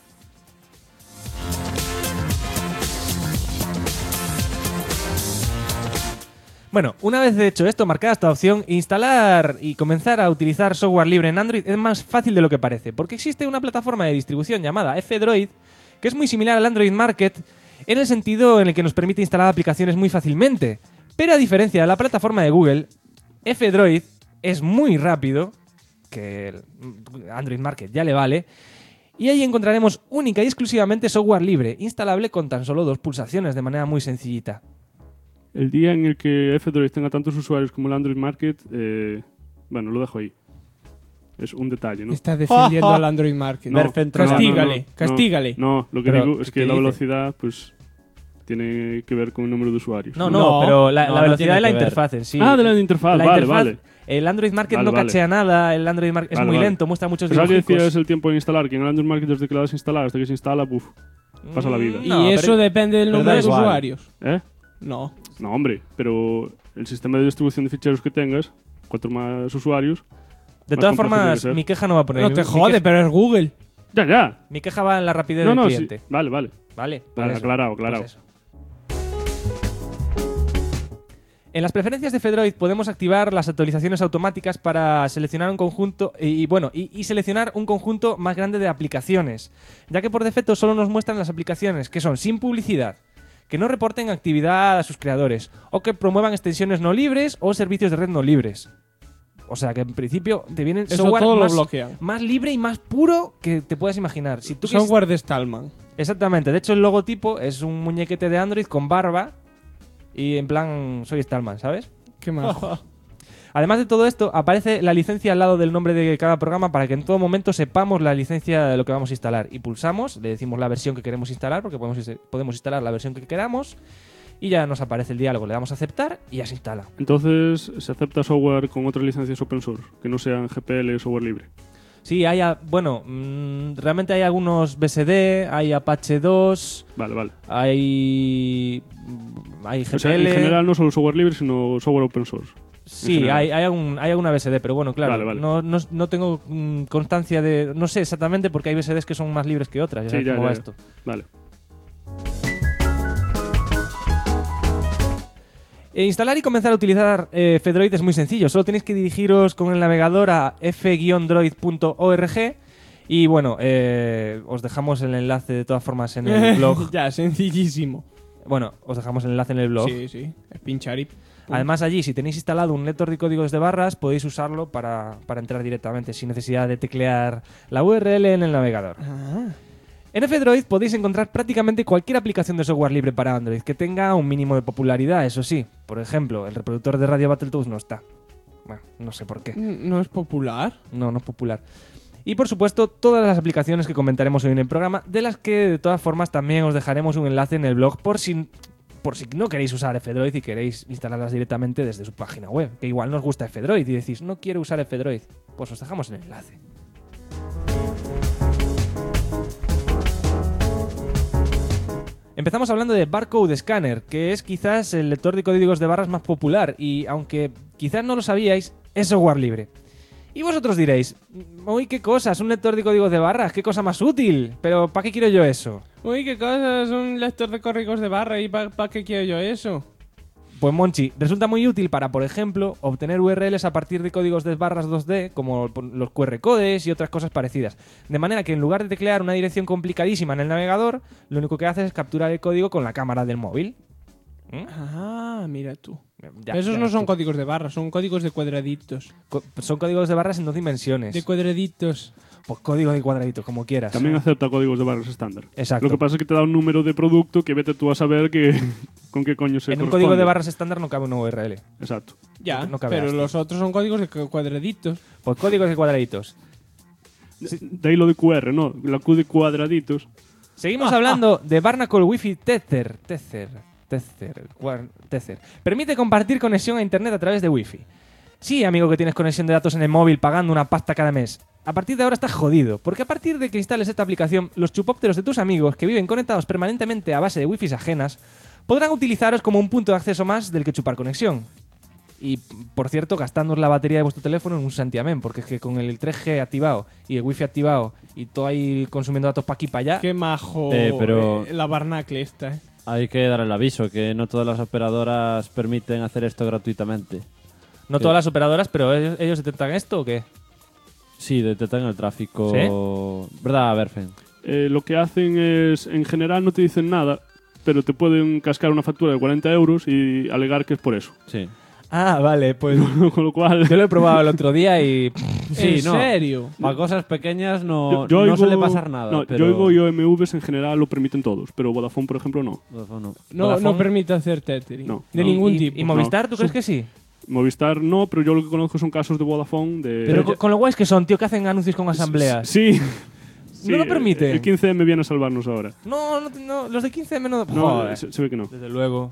Bueno, una vez hecho esto, marcada esta opción, instalar y comenzar a utilizar software libre en Android es más fácil de lo que parece, porque existe una plataforma de distribución llamada F-Droid, que es muy similar al Android Market, en el sentido en el que nos permite instalar aplicaciones muy fácilmente. Pero a diferencia de la plataforma de Google, F-Droid es muy rápido, que el Android Market ya le vale, y ahí encontraremos única y exclusivamente software libre, instalable con tan solo 2 pulsaciones de manera muy sencillita. El día en el que F-Droid tenga tantos usuarios como el Android Market, bueno, lo dejo ahí. Es un detalle, ¿no? Estás defendiendo al Android Market. No, Castígale. No, lo que digo es que la velocidad, pues, tiene que ver con el número de usuarios. No, pero la velocidad de la interfaz en sí. Ah, de la interfaz, vale. El Android Market no cachea nada, el Android Market es muy lento, muestra muchos dibujos. ¿Sabes que decías el tiempo de instalar? Que en el Android Market desde que la das a instalar hasta que se instala, pasa la vida. Y eso depende del número de usuarios. ¿Eh? No, hombre, pero el sistema de distribución de ficheros que tengas, cuanto más usuarios... De todas formas, mi queja no va a poner... No te jode, pero es Google. Ya. Mi queja va en la rapidez del cliente. Sí. Vale. Aclarado. Pues en las preferencias de F-Droid podemos activar las actualizaciones automáticas para seleccionar un conjunto y seleccionar un conjunto más grande de aplicaciones, ya que por defecto solo nos muestran las aplicaciones que son sin publicidad, que no reporten actividad a sus creadores, o que promuevan extensiones no libres o servicios de red no libres. O sea que en principio te vienen software más libre y más puro que te puedas imaginar. Si tú software de Stallman. Exactamente. De hecho, el logotipo es un muñequete de Android con barba y en plan soy Stallman, ¿sabes? Qué más. Además de todo esto, aparece la licencia al lado del nombre de cada programa para que en todo momento sepamos la licencia de lo que vamos a instalar. Y pulsamos, le decimos la versión que queremos instalar, porque podemos instalar la versión que queramos. Y ya nos aparece el diálogo, le damos a aceptar y ya se instala. Entonces, ¿se acepta software con otras licencias open source, que no sean GPL software libre? Sí, realmente hay algunos BSD, hay Apache 2... Vale. Hay GPL... O sea, en general no solo software libre, sino software open source. Sí, hay alguna BSD, pero bueno, claro, vale. No tengo constancia de... No sé exactamente porque hay BSDs que son más libres que otras. Ya. Va esto. Vale. Instalar y comenzar a utilizar F-Droid es muy sencillo. Solo tenéis que dirigiros con el navegador a f-droid.org y bueno, os dejamos el enlace de todas formas en el blog. Ya, sencillísimo. Bueno, os dejamos el enlace en el blog. Sí, es pinchar y... Además, allí, si tenéis instalado un lector de códigos de barras, podéis usarlo para entrar directamente, sin necesidad de teclear la URL en el navegador. En F-Droid podéis encontrar prácticamente cualquier aplicación de software libre para Android que tenga un mínimo de popularidad, eso sí. Por ejemplo, el reproductor de Radio Battletoads no está. Bueno, no sé por qué. ¿No es popular? No es popular. Y por supuesto, todas las aplicaciones que comentaremos hoy en el programa, de las que de todas formas también os dejaremos un enlace en el blog por si no queréis usar F-Droid y queréis instalarlas directamente desde su página web. Que igual no os gusta F-Droid y decís, no quiero usar F-Droid. Pues os dejamos el enlace. Empezamos hablando de Barcode Scanner, que es quizás el lector de códigos de barras más popular y, aunque quizás no lo sabíais, es software libre. Y vosotros diréis, uy, qué cosas, un lector de códigos de barras, qué cosa más útil, pero ¿para qué quiero yo eso? Uy, qué cosas, un lector de códigos de barra y ¿para qué quiero yo eso? Pues Monchi, resulta muy útil para, por ejemplo, obtener URLs a partir de códigos de barras 2D, como los QR codes y otras cosas parecidas. De manera que en lugar de teclear una dirección complicadísima en el navegador, lo único que haces es capturar el código con la cámara del móvil. Ah, mira tú. Ya, Esos ya no son tú. códigos de barra, son códigos de cuadraditos. Son códigos de barras en 2 dimensiones. De cuadraditos. Pues código de cuadraditos, como quieras. También acepta códigos de barras estándar. Exacto. Lo que pasa es que te da un número de producto que vete tú a saber con qué coño se En un corresponde. código de barras estándar no cabe una URL. Exacto. Ya, No cabe pero esto. los otros son códigos de cuadraditos. Pues códigos de cuadraditos. De ahí lo de QR, ¿no? La Q de cuadraditos. Seguimos hablando de Barnacle Wi-Fi Tether. Permite compartir conexión a internet a través de Wi-Fi. Sí, amigo, que tienes conexión de datos en el móvil pagando una pasta cada mes. A partir de ahora estás jodido, porque a partir de que instales esta aplicación, los chupópteros de tus amigos que viven conectados permanentemente a base de Wi-Fi ajenas podrán utilizaros como un punto de acceso más del que chupar conexión. Y, por cierto, gastándoos la batería de vuestro teléfono en un santiamén, porque es que con el 3G activado y el Wi-Fi activado y todo ahí consumiendo datos para aquí y para allá... Qué majo pero- la Barnacle esta, Hay que dar el aviso que no todas las operadoras permiten hacer esto gratuitamente. No todas las operadoras, pero ¿ellos detectan esto o qué? Sí, detectan el tráfico. ¿Verdad, Berfen? Lo que hacen es, en general no te dicen nada, pero te pueden cascar una factura de 40 euros y alegar que es por eso. Sí. Ah, vale, pues... Con lo cual... Yo lo he probado el otro día y... Sí, ¿En no. serio? Para cosas pequeñas no oigo- suele pasar nada. No, pero... Yo oigo IOMVs en general lo permiten todos, pero Vodafone, por ejemplo, no. Vodafone No Vodafone- permite hacer tethering. No. De No. ningún ¿Y, tipo. ¿Y Movistar, tú crees que sí? Movistar no, pero yo lo que conozco son casos de Vodafone de... Pero con lo guays que son, tío, que hacen anuncios con asambleas. Sí. ¿No lo permite? El 15M viene a salvarnos ahora. No, los de 15 menos... No, Joder. se ve que no. Desde luego.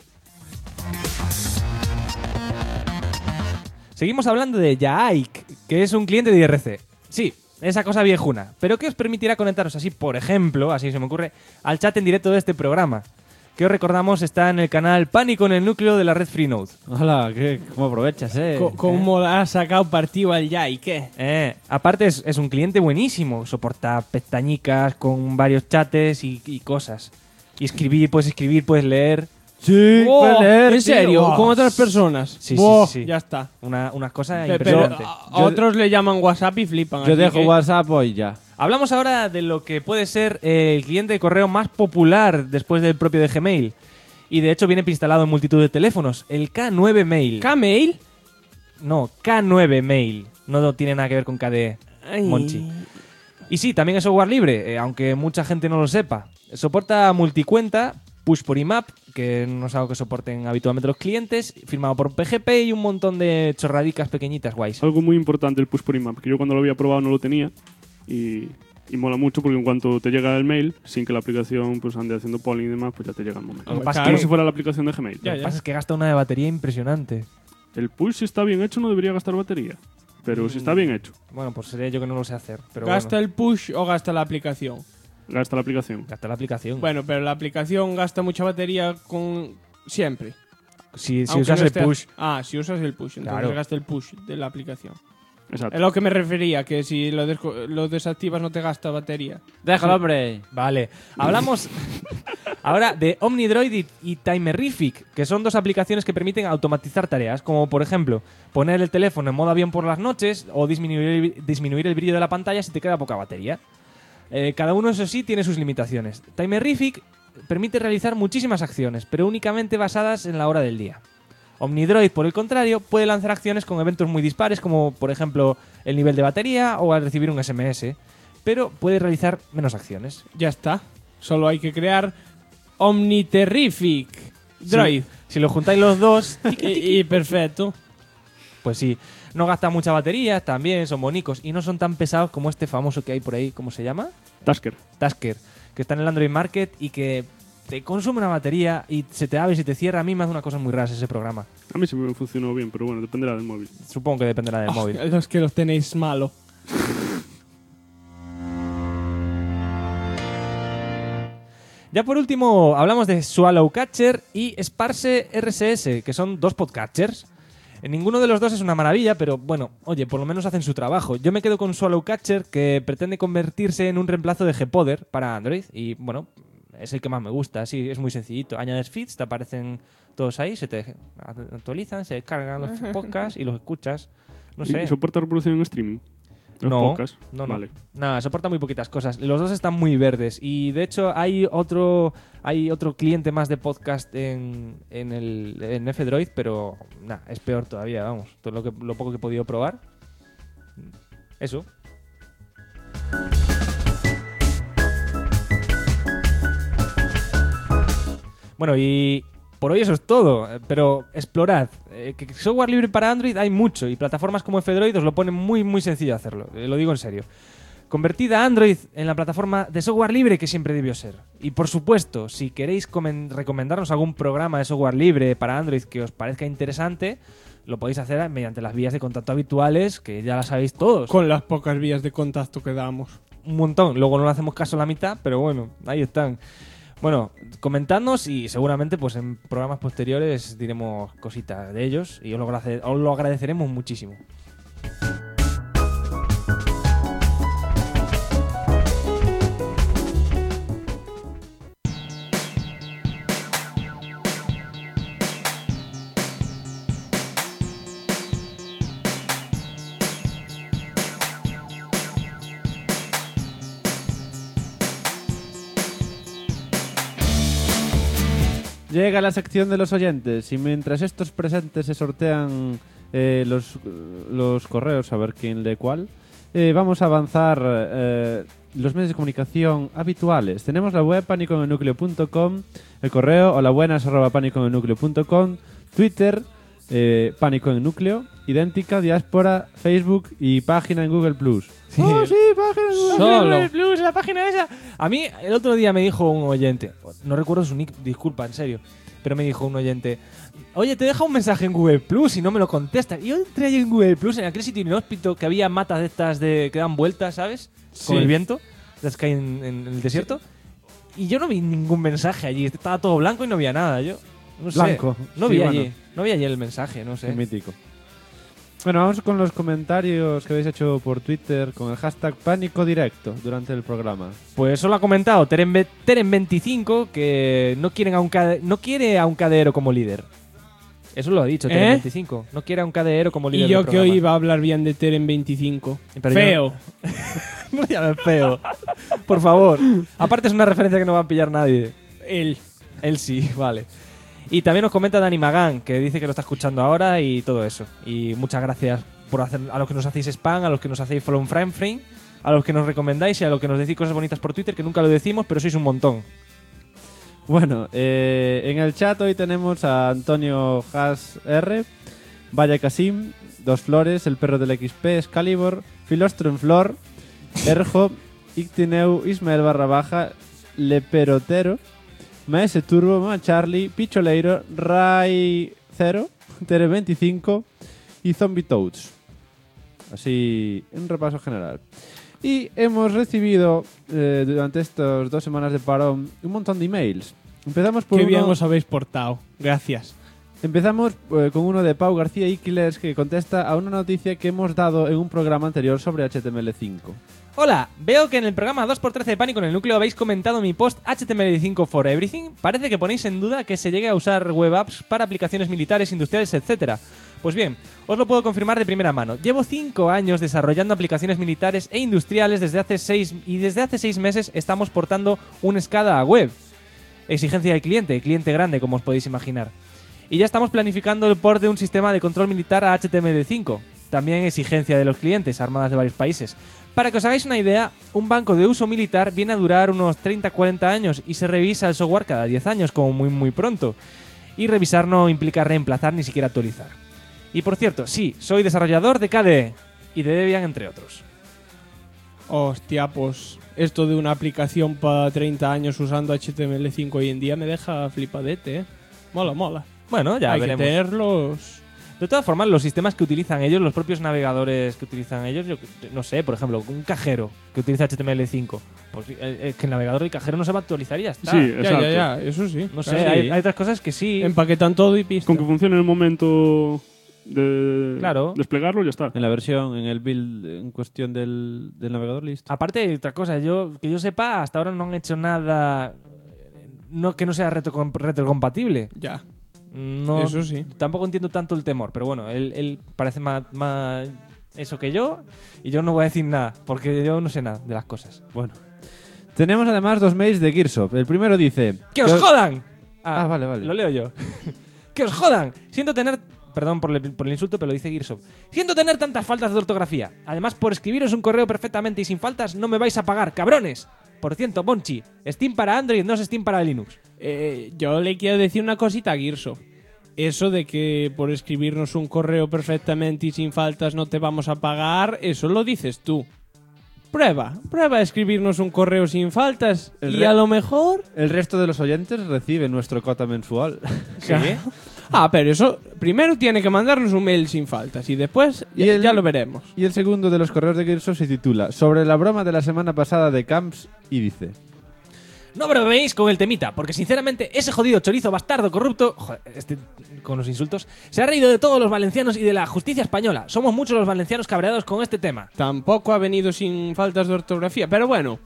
Seguimos hablando de Yaik, que es un cliente de IRC. Sí, esa cosa viejuna. Pero que os permitirá conectaros así, por ejemplo, así se me ocurre, al chat en directo de este programa. Que os recordamos está en el canal Pánico en el núcleo de la red Freenode. Hola, ¿cómo aprovechas, ¿Cómo has sacado partido al ya y qué? Aparte es un cliente buenísimo. Soporta pestañicas con varios chates y cosas. Y puedes escribir, puedes leer. Sí, puedes leer, ¿en serio? ¿Con otras personas? Sí, Buah, sí. Ya está. Unas cosas Pero impresionantes. a otros le llaman WhatsApp y flipan. Yo así dejo que- WhatsApp hoy ya. Hablamos ahora de lo que puede ser el cliente de correo más popular después del propio de Gmail. Y de hecho viene preinstalado en multitud de teléfonos. El K9 Mail. ¿K-Mail? No, K9 Mail. No tiene nada que ver con KDE, Monchi. Y sí, también es software libre, aunque mucha gente no lo sepa. Soporta multicuenta, push por IMAP, que no es algo que soporten habitualmente los clientes, firmado por PGP y un montón de chorradicas pequeñitas guays. Algo muy importante el push por IMAP, que yo cuando lo había probado no lo tenía y mola mucho porque en cuanto te llega el mail, sin que la aplicación pues ande haciendo polling y demás, pues ya te llega el momento. Lo que pasa Como es que- si fuera la aplicación de Gmail. Lo que pasa es que gasta una de batería impresionante. El push, si está bien hecho, no debería gastar batería. Pero si está bien hecho, Bueno, pues sería yo que no lo sé hacer. Pero ¿Gasta bueno, el push o gasta la aplicación? gasta la aplicación. gasta la aplicación. Bueno, pero la aplicación gasta mucha batería con siempre. si Aunque usas no el esté- push. Ah, si usas el push, entonces Claro. gasta el push de la aplicación. Exacto. Es lo que me refería, que si lo desactivas no te gasta batería. Déjalo, hombre. Vale, hablamos ahora de OmniDroid y Timerific, que son dos aplicaciones que permiten automatizar tareas, como por ejemplo poner el teléfono en modo avión por las noches o disminuir el brillo de la pantalla si te queda poca batería. Cada uno, eso sí, tiene sus limitaciones. Timerific permite realizar muchísimas acciones, pero únicamente basadas en la hora del día. Omnidroid, por el contrario, puede lanzar acciones con eventos muy dispares, como por ejemplo el nivel de batería o al recibir un SMS, pero puede realizar menos acciones. Ya está. Solo hay que crear Omniterrific Droid. Si lo juntáis los dos, y perfecto. pues sí, no gasta mucha batería, también son bonicos y no son tan pesados como este famoso que hay por ahí, ¿cómo se llama? Tasker, que está en el Android Market y que te consume una batería y se te abre y se te cierra. A mí me hace una cosa muy rara ese programa. a mí sí me funcionó bien, pero bueno, dependerá del móvil. Supongo que dependerá del móvil. Los que los tenéis malo. Ya por último, hablamos de Swallowcatcher y Sparse RSS, que son dos podcatchers. Ninguno de los dos es una maravilla, pero bueno, oye, por lo menos hacen su trabajo. Yo me quedo con Swallowcatcher, que pretende convertirse en un reemplazo de Gpoder para Android. Y bueno, es el que más me gusta. Sí, es muy sencillito. Añades feeds, te aparecen todos ahí, se te actualizan, se descargan los podcasts y los escuchas. No sé. ¿Y soporta reproducción en streaming? ¿Los No, podcasts? no. Vale. Nada, soporta muy poquitas cosas. Los dos están muy verdes. Y de hecho hay otro cliente más de podcast en F-Droid, pero nada, es peor todavía, vamos. Todo lo poco que he podido probar. Eso. Bueno, y por hoy eso es todo, pero explorad. Que software libre para Android hay mucho y plataformas como F-Droid os lo ponen muy muy sencillo hacerlo, lo digo en serio. Convertid a Android en la plataforma de software libre que siempre debió ser. Y por supuesto, si queréis recomendarnos algún programa de software libre para Android que os parezca interesante, lo podéis hacer mediante las vías de contacto habituales, que ya las sabéis todos. Con las pocas vías de contacto que damos. Un montón, luego no le hacemos caso a la mitad, pero bueno, ahí están. Bueno, comentadnos y seguramente pues en programas posteriores diremos cositas de ellos y os lo agradeceremos muchísimo. Llega la sección de los oyentes y mientras estos presentes se sortean los correos, a ver quién lee cuál, vamos a avanzar los medios de comunicación habituales. Tenemos la web panicoenelnucleo.com, el correo holabuenas@panicoenelnucleo.com, Twitter, Pánico en el Núcleo, idéntica, diáspora, Facebook y página en Google+. Sí. ¡Oh, sí, página en Google+! Solo Plus, la página esa. A mí el otro día me dijo un oyente, no recuerdo su nick, disculpa, en serio, pero me dijo un oyente, oye, te deja un mensaje en Google Plus y no me lo contestas. Y yo entré ahí en Google Plus, en aquel sitio inhóspito que había matas de estas que dan vueltas, ¿sabes? Sí. Con el viento, las que hay en el desierto. Y yo no vi ningún mensaje allí, estaba todo blanco y no había nada. Yo no sé, Blanco. no Sí, vi bueno. allí, no vi allí el mensaje, no sé. Es mítico. Bueno, vamos con los comentarios que habéis hecho por Twitter con el hashtag Pánico Directo durante el programa. Pues solo ha comentado Teren25 que no quiere a un KDE como líder. Eso lo ha dicho Teren25. No quiere a un KDE como líder. Y yo del que programa. hoy iba a hablar bien de Teren 25. Pero Feo. No llames feo. Por favor. Aparte es una referencia que no va a pillar nadie. Él sí, vale. Y también nos comenta Dani Magán, que dice que lo está escuchando ahora y todo eso. Y muchas gracias por a los que nos hacéis spam, a los que nos hacéis follow en frame, a los que nos recomendáis y a los que nos decís cosas bonitas por Twitter, que nunca lo decimos, pero sois un montón. Bueno, en el chat hoy tenemos a Antonio Has R, Vaya Casim, Dos Flores, El Perro del XP, Excalibur, Filostro en Flor, Erjo, Ictineu, Ismael _, Leperotero, Maese Turbo, Mama Charlie, Picholeiro, Ray 0, Tere 25 y Zombie Toads. Así, un repaso general. Y hemos recibido durante estas 2 semanas de parón un montón de emails. Empezamos por Qué bien uno- os habéis portado. Gracias. Empezamos con uno de Pau García Iquiles que contesta a una noticia que hemos dado en un programa anterior sobre HTML5. Hola, veo que en el programa 2x13 de Pánico en el Núcleo habéis comentado mi post HTML5 for Everything. Parece que ponéis en duda que se llegue a usar web apps para aplicaciones militares, industriales, etc. Pues bien, os lo puedo confirmar de primera mano. Llevo 5 años desarrollando aplicaciones militares e industriales desde hace 6 meses estamos portando un SCADA a web. Exigencia del cliente grande, como os podéis imaginar. Y ya estamos planificando el port de un sistema de control militar a HTML5, también exigencia de los clientes, armadas de varios países. Para que os hagáis una idea, un banco de uso militar viene a durar unos 30-40 años y se revisa el software cada 10 años, como muy pronto. Y revisar no implica reemplazar ni siquiera actualizar. Y por cierto, sí, soy desarrollador de KDE y de Debian, entre otros. Hostia, pues esto de una aplicación para 30 años usando HTML5 hoy en día me deja flipadete, ¿eh? Mola. Bueno, ya Hay veremos. que tenerlos. De todas formas, los sistemas que utilizan ellos, los propios navegadores que utilizan ellos, yo no sé, por ejemplo, un cajero que utiliza HTML5, pues que el navegador del cajero no se va a actualizar y ya está. Sí, exacto. Ya, eso sí. No sé, Claro. hay otras cosas que sí. Empaquetan todo y pista. Con que funcione en el momento de Claro. desplegarlo, ya está. En la versión, en el build en cuestión del navegador, listo. Aparte hay otra cosa, que yo sepa, hasta ahora no han hecho nada que no sea retrocompatible. Ya. No, Eso sí. Tampoco entiendo tanto el temor, pero bueno, él parece más eso que yo, y yo no voy a decir nada, porque yo no sé nada de las cosas. Bueno. Tenemos además 2 mails de Gearsoft. El primero dice... ¡Que os jodan! Vale. Lo leo yo. ¡Que os jodan! Siento tener... Perdón por el insulto, pero lo dice Gearsoft. Siento tener tantas faltas de ortografía. Además, por escribiros un correo perfectamente y sin faltas, no me vais a pagar, cabrones. Por cierto, Monchi, Steam para Android no es Steam para Linux. Yo le quiero decir una cosita a Gearsoft. Eso de que por escribirnos un correo perfectamente y sin faltas no te vamos a pagar, eso lo dices tú. Prueba a escribirnos un correo sin faltas y a lo mejor... El resto de los oyentes recibe nuestro cota mensual. ¿Sí? Pero eso primero tiene que mandarnos un mail sin faltas y después ya lo veremos. Y el segundo de los correos de Gearsoft se titula Sobre la broma de la semana pasada de Camps y dice... No bromeéis con el temita, porque sinceramente ese jodido chorizo bastardo corrupto, joder, con los insultos, se ha reído de todos los valencianos y de la justicia española. Somos muchos los valencianos cabreados con este tema. Tampoco ha venido sin faltas de ortografía, pero bueno,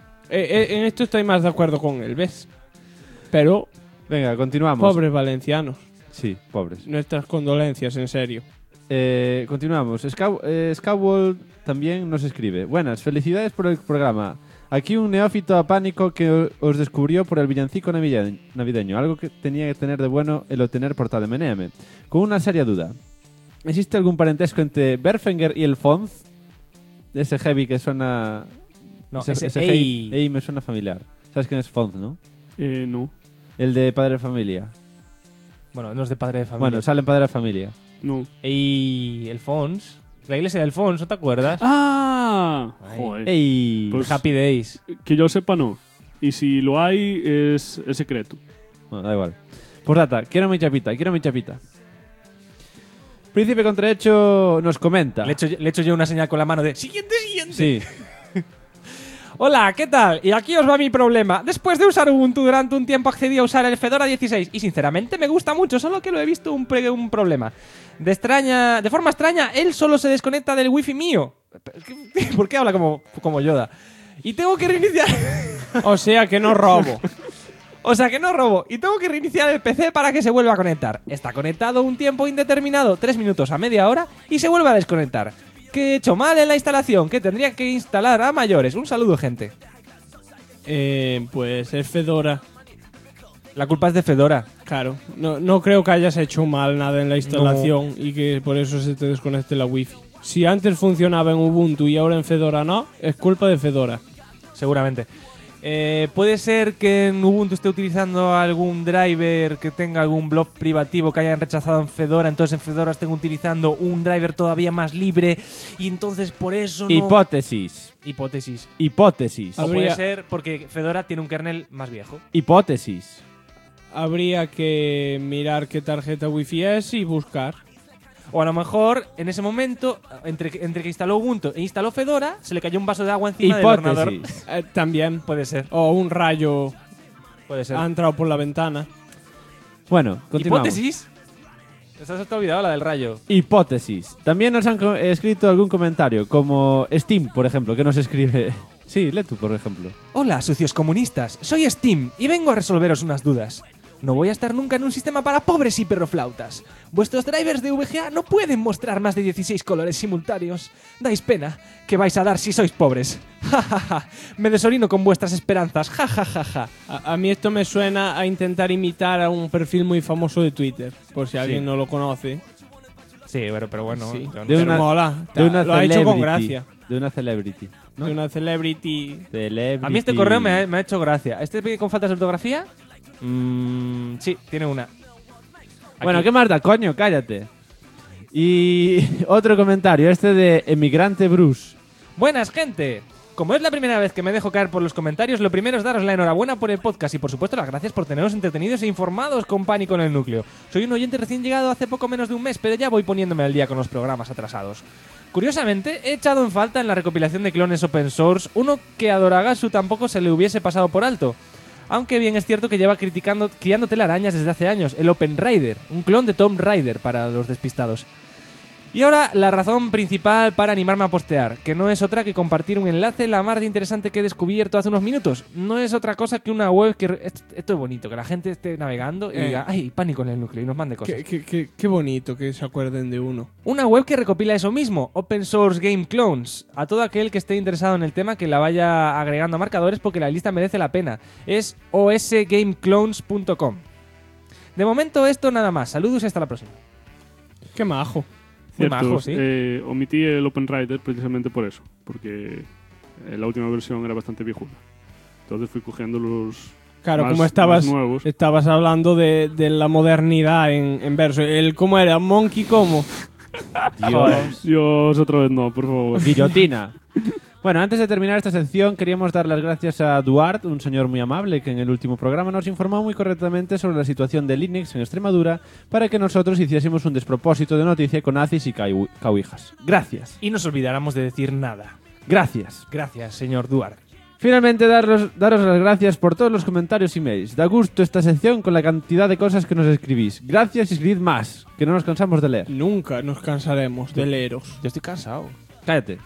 en esto estoy más de acuerdo con él, ¿ves? Pero... Venga, continuamos. Pobres valencianos. Sí, pobres. Nuestras condolencias, en serio. Continuamos. Scowell también nos escribe. Buenas, felicidades por el programa. Aquí un neófito a pánico que os descubrió por el villancico navideño, algo que tenía que tener de bueno el obtener por tal M&M. Con una seria duda. ¿Existe algún parentesco entre Berfinger y el Fonz? Ese heavy que suena... No, ese Ey. Ey me suena familiar. ¿Sabes quién es Fonz, no? No. El de Padre de Familia. Bueno, no es de Padre de Familia. Bueno, sale en Padre de Familia. No. Y el Fons... La iglesia del Alfonso, ¿te acuerdas? ¡Ah! Ay. Joder. Ey. Pues, Happy Days. que yo sepa, no. Y si lo hay, es secreto. Bueno, da igual. Postdata, quiero mi chapita. Príncipe Contrahecho nos comenta. Le he hecho yo una señal con la mano de siguiente. Sí. Hola, ¿qué tal? Y aquí os va mi problema. Después de usar Ubuntu durante un tiempo accedí a usar el Fedora 16 y sinceramente me gusta mucho, solo que lo he visto un problema. De forma extraña, él solo se desconecta del wifi mío. ¿Por qué habla como Yoda? Y tengo que reiniciar... O sea que no robo. Y tengo que reiniciar el PC para que se vuelva a conectar. Está conectado un tiempo indeterminado, 3 minutos a media hora, y se vuelve a desconectar. ¿Qué he hecho mal en la instalación? ¿Qué tendría que instalar a mayores? Un saludo, gente. Pues es Fedora. La culpa es de Fedora. Claro, no creo que hayas hecho mal nada en la instalación y que por eso se te desconecte la wifi. Si antes funcionaba en Ubuntu y ahora en Fedora no, es culpa de Fedora. Seguramente. Puede ser que en Ubuntu esté utilizando algún driver que tenga algún blob privativo que hayan rechazado en Fedora, entonces en Fedora estén utilizando un driver todavía más libre y entonces por eso no... Hipótesis. O puede ser porque Fedora tiene un kernel más viejo. Hipótesis. Habría que mirar qué tarjeta wifi es y buscar. O a lo mejor, en ese momento, entre que instaló Ubuntu e instaló Fedora, se le cayó un vaso de agua encima del ordenador. También. Puede ser. O un rayo Puede ser. ha entrado por la ventana. Bueno, continuamos. ¿Hipótesis? ¿Te has olvidado la del rayo? Hipótesis. También nos han escrito algún comentario, como Steam, por ejemplo, que nos escribe... Sí, lee tú, por ejemplo. Hola, sucios comunistas. Soy Steam y vengo a resolveros unas dudas. No voy a estar nunca en un sistema para pobres y perroflautas. Vuestros drivers de VGA no pueden mostrar más de 16 colores simultáneos. Dais pena. ¿Qué vais a dar si sois pobres? Ja, ja, ja. Me desorino con vuestras esperanzas. Ja, ja, ja, ja. A mí esto me suena a intentar imitar a un perfil muy famoso de Twitter, por si alguien no lo conoce. Sí, pero bueno. Sí. yo no De sé. una, mola. de una Lo ha hecho con celebrity. gracia. De una celebrity. ¿no? De una celebrity. Celebrity. A mí este correo me ha hecho gracia. ¿Este con faltas de ortografía? Sí, tiene una. Bueno, Aquí. ¿qué más da, coño? Cállate. Y otro comentario, este de Emigrante Bruce. Buenas, gente. Como es la primera vez que me dejo caer por los comentarios, lo primero es daros la enhorabuena por el podcast y por supuesto las gracias por teneros entretenidos e informados con Pánico en el Núcleo. Soy un oyente recién llegado hace poco menos de un mes, pero ya voy poniéndome al día con los programas atrasados. Curiosamente, he echado en falta en la recopilación de clones open source uno que a Doragasu tampoco se le hubiese pasado por alto. Aunque bien es cierto que lleva criando telarañas desde hace años, el Open Rider, un clon de Tomb Raider para los despistados. Y ahora la razón principal para animarme a postear, que no es otra que compartir un enlace la más de interesante que he descubierto hace unos minutos. No es otra cosa que una web que... Esto es bonito, que la gente esté navegando y diga, ¡ay, Pánico en el Núcleo! Y nos mande cosas. Qué bonito que se acuerden de uno. Una web que recopila eso mismo, Open Source Game Clones. A todo aquel que esté interesado en el tema que la vaya agregando a marcadores porque la lista merece la pena. Es osgameclones.com. De momento esto nada más. Saludos y hasta la próxima. Qué majo. Muy Cierto, majo, sí. Omití el Open Rider precisamente por eso, porque la última versión era bastante viejuda. Entonces fui cogiendo los Claro, más, como más nuevos. estabas hablando de la modernidad en verso. ¿Cómo era? ¿Monkey cómo? Dios, otra vez no, por favor. Guillotina. Bueno, antes de terminar esta sección, queríamos dar las gracias a Duarte, un señor muy amable que en el último programa nos informó muy correctamente sobre la situación de Linux en Extremadura para que nosotros hiciésemos un despropósito de noticia con nazis y cauijas. Gracias. Y nos olvidáramos de decir nada. Gracias. Gracias, señor Duarte. Finalmente, daros las gracias por todos los comentarios y mails. Da gusto esta sección con la cantidad de cosas que nos escribís. Gracias y escribid más, que no nos cansamos de leer. Nunca nos cansaremos de leeros. Yo estoy cansado. Cállate.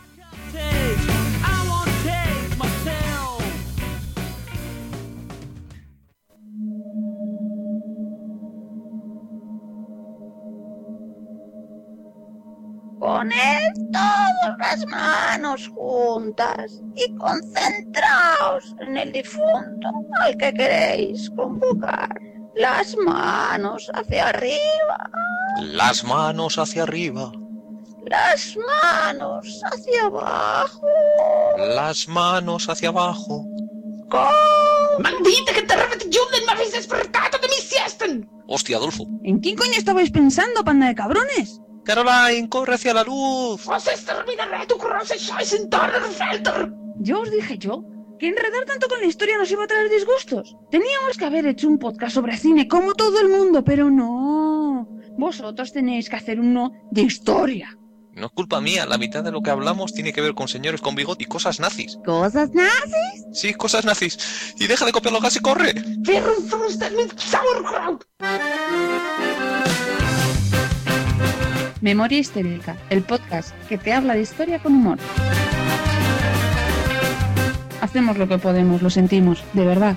Poned todas las manos juntas y concentraos en el difunto al que queréis convocar. Las manos hacia arriba. Las manos hacia arriba. Las manos hacia abajo. Las manos hacia abajo. ¡Maldita que te repetitionen, me habéis despertado de mi siesta! Hostia, Adolfo. ¿En quién coño estabais pensando, panda de cabrones? Caroline, corre hacia la luz. ¡Os exterminaré tu große Scheißen Donnerfelder! Yo os dije que enredar tanto con la historia nos iba a traer disgustos. Teníamos que haber hecho un podcast sobre cine como todo el mundo, pero no. Vosotros tenéis que hacer uno de historia. No es culpa mía, la mitad de lo que hablamos tiene que ver con señores con bigote y cosas nazis. ¿Cosas nazis? Sí, cosas nazis. Y deja de copiar los gases y corre. Memoria Histérica, el podcast que te habla de historia con humor. Hacemos lo que podemos, lo sentimos, de verdad.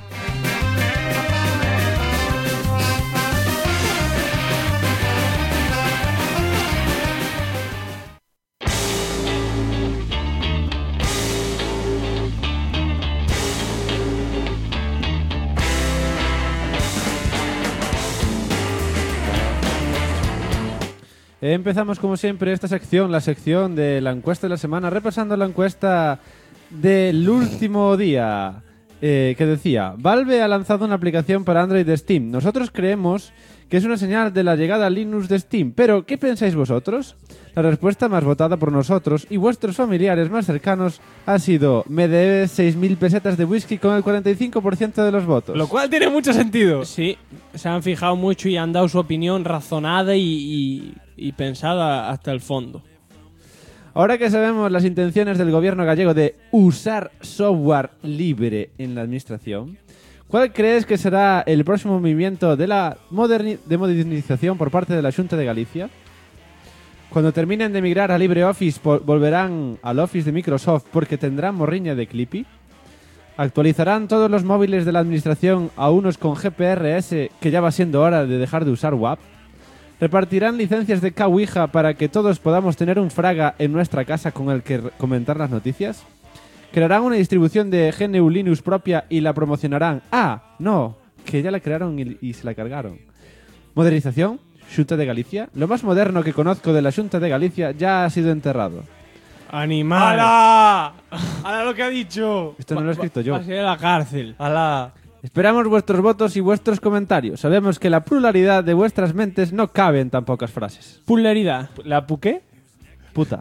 Empezamos como siempre esta sección, la sección de la encuesta de la semana, repasando la encuesta del último día, que decía: Valve ha lanzado una aplicación para Android de Steam. Nosotros creemos que es una señal de la llegada a Linux de Steam, pero ¿qué pensáis vosotros? La respuesta más votada por nosotros y vuestros familiares más cercanos ha sido: me debes 6.000 pesetas de whisky, con el 45% de los votos. Lo cual tiene mucho sentido. Sí, se han fijado mucho y han dado su opinión razonada y pensada hasta el fondo. Ahora que sabemos las intenciones del gobierno gallego de usar software libre en la administración, ¿cuál crees que será el próximo movimiento de la modernización por parte de la Xunta de Galicia? Cuando terminen de migrar a LibreOffice, ¿volverán al Office de Microsoft porque tendrán morriña de Clippy? Actualizarán todos los móviles de la administración a unos con GPRS, que ya va siendo hora de dejar de usar WAP. Repartirán licencias de K-Ouija para que todos podamos tener un fraga en nuestra casa con el que comentar las noticias. Crearán una distribución de GNU Linux propia y la promocionarán. ¡Ah! No, que ya la crearon y se la cargaron. Modernización, Xunta de Galicia. Lo más moderno que conozco de la Xunta de Galicia ya ha sido enterrado. ¡Animal! ¡Hala! ¡Hala lo que ha dicho! Esto no lo he escrito yo. Va a ser a la cárcel. ¡Hala! Esperamos vuestros votos y vuestros comentarios. Sabemos que la pluralidad de vuestras mentes no cabe en tan pocas frases. Pluralidad. ¿La puqué? Puta.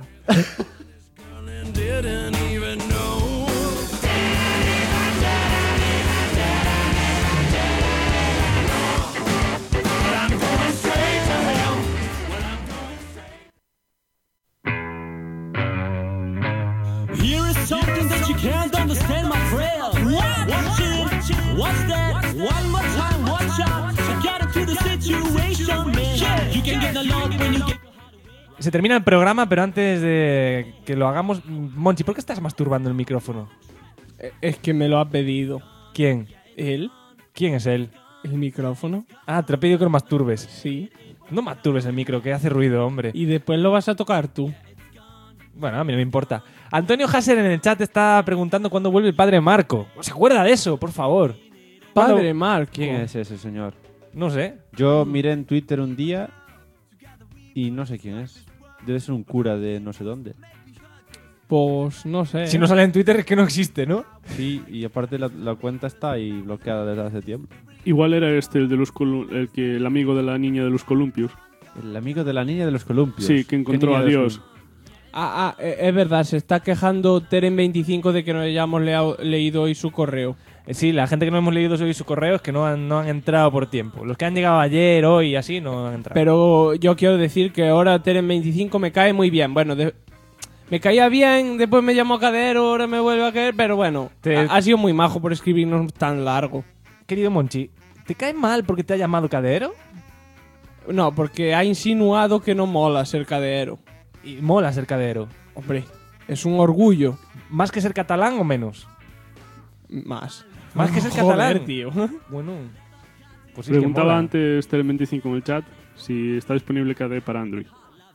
Here is something that you can't understand, my friend. Watch it, watch that, one more time, watch out. So get into the situation, man. You can get the love when you get... Se termina el programa, pero antes de que lo hagamos... Monchi, ¿por qué estás masturbando el micrófono? Es que me lo ha pedido. ¿Quién? ¿Él? ¿Quién es él? ¿El micrófono? Ah, te lo he pedido que lo masturbes. Sí. No masturbes el micro, que hace ruido, hombre. Y después lo vas a tocar tú. Bueno, a mí no me importa. Antonio Hasser en el chat está preguntando cuándo vuelve el padre Marco. ¿Se acuerda de eso, por favor? Padre Marco. ¿Quién es ese señor? No sé. Yo miré en Twitter un día y no sé quién es. Debe ser un cura de no sé dónde. Pues no sé. Si no sale en Twitter es que no existe, ¿no? Sí, y aparte la cuenta está ahí bloqueada desde hace tiempo. Igual era este, el de el amigo de la niña de los columpios. El amigo de la niña de los columpios. Sí, que encontró a Dios. Es verdad, se está quejando Teren25 de que no hayamos leído hoy su correo. Sí, la gente que no hemos leído hoy su correo es que no han entrado por tiempo. Los que han llegado ayer, hoy y así no han entrado. Pero yo quiero decir que ahora Teren25 me cae muy bien. Bueno, me caía bien, después me llamó Cadero, ahora me vuelve a caer, pero bueno, ha sido muy majo por escribirnos tan largo. Querido Monchi, ¿te cae mal porque te ha llamado Cadero? No, porque ha insinuado que no mola ser Cadero. Y mola ser Cadero. Hombre, es un orgullo. ¿Más que ser catalán o menos? Más. ¿Más que ser Joder, catalán? tío. Bueno, pues sí Preguntaba que mola. antes Tele25 en el chat si está disponible KDE para Android.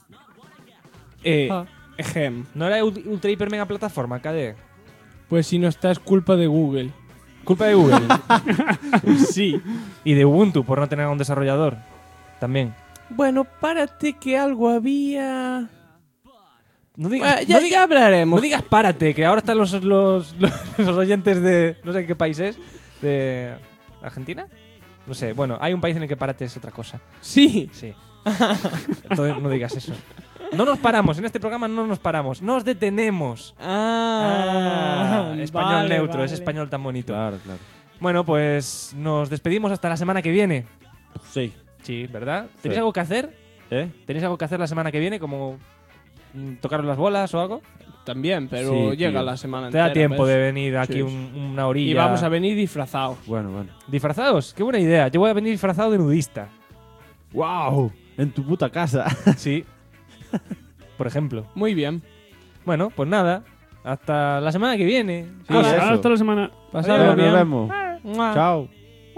¿No era ultra hiper mega plataforma, KDE? Pues si no está es culpa de Google. ¿Culpa de Google? Sí. Y de Ubuntu por no tener a un desarrollador. También. Bueno, párate que algo había... No digas, ya hablaremos. No digas párate, que ahora están los oyentes de... No sé qué país es. ¿De Argentina? No sé, bueno, hay un país en el que párate es otra cosa. Sí. Sí. Entonces no digas eso. No nos paramos, en este programa no nos paramos. Nos detenemos. Español vale, neutro, vale. ese español tan bonito. Claro, claro. Bueno, pues nos despedimos hasta la semana que viene. Sí. Sí, ¿verdad? ¿Tenéis Sí. algo que hacer? ¿Tenéis algo que hacer la semana que viene? Como tocaros las bolas o algo. También, pero Sí, llega tío. la semana Te da entera. tiempo ¿ves? de venir aquí Sí. una orilla. Y vamos a venir disfrazados. Bueno. ¿Disfrazados? Qué buena idea. Yo voy a venir disfrazado de nudista. ¡Wow! En tu puta casa. Sí. Por ejemplo. Muy bien. Bueno, pues nada. Hasta la semana que viene. Sí, eso. Hasta la semana. Pasadlo bien. Nos vemos. Mua. Chao.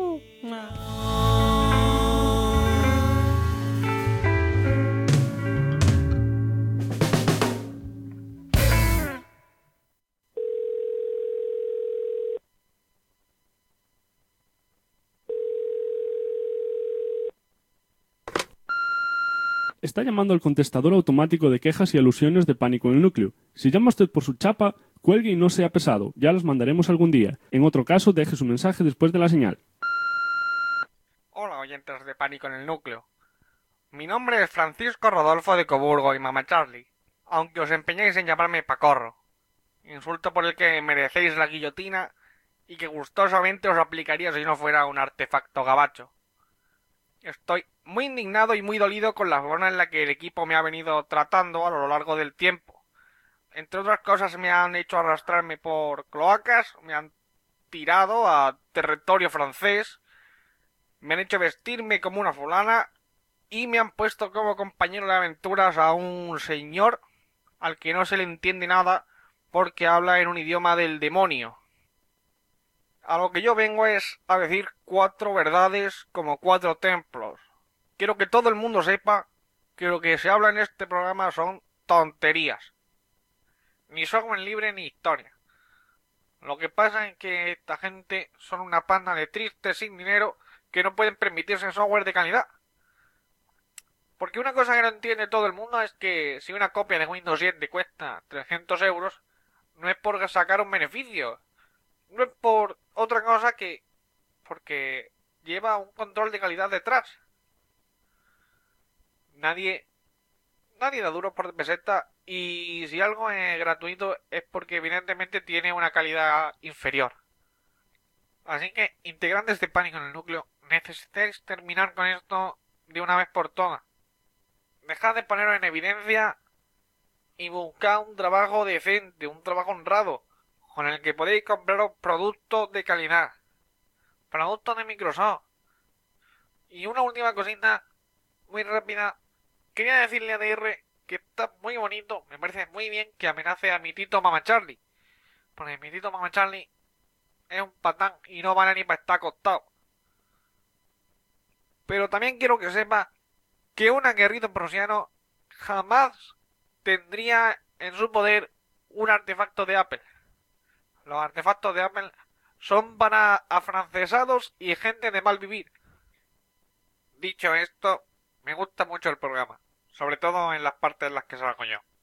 Está llamando al contestador automático de quejas y alusiones de Pánico en el Núcleo. Si llama usted por su chapa, cuelgue y no sea pesado. Ya los mandaremos algún día. En otro caso, deje su mensaje después de la señal. Hola, oyentes de Pánico en el Núcleo. Mi nombre es Francisco Rodolfo de Coburgo y Mama Charlie, aunque os empeñéis en llamarme Pacorro. Insulto por el que merecéis la guillotina y que gustosamente os aplicaría si no fuera un artefacto gabacho. Estoy muy indignado y muy dolido con la forma en la que el equipo me ha venido tratando a lo largo del tiempo. Entre otras cosas me han hecho arrastrarme por cloacas, me han tirado a territorio francés, me han hecho vestirme como una fulana y me han puesto como compañero de aventuras a un señor al que no se le entiende nada porque habla en un idioma del demonio. A lo que yo vengo es a decir 4 verdades como 4 templos. Quiero que todo el mundo sepa que lo que se habla en este programa son tonterías. Ni software libre ni historia. Lo que pasa es que esta gente son una panda de tristes sin dinero que no pueden permitirse software de calidad. Porque una cosa que no entiende todo el mundo es que si una copia de Windows 7 cuesta 300 euros, no es por sacar un beneficio. No es por otra cosa que porque lleva un control de calidad detrás. Nadie da duro por peseta, y si algo es gratuito es porque evidentemente tiene una calidad inferior. Así que, integrantes de Pánico en el Núcleo, necesitáis terminar con esto de una vez por todas. Dejad de poneros en evidencia y buscad un trabajo decente, un trabajo honrado, con el que podéis compraros productos de calidad. Productos de Microsoft. Y una última cosita, muy rápida. Quería decirle a DR que está muy bonito, me parece muy bien que amenace a mi tito Mama Charlie. Porque mi tito Mama Charlie es un patán y no vale ni para estar acostado. Pero también quiero que sepa que un aguerrido prusiano jamás tendría en su poder un artefacto de Apple. Los artefactos de Apple son para afrancesados y gente de mal vivir. Dicho esto, me gusta mucho el programa, sobre todo en las partes en las que salgo yo.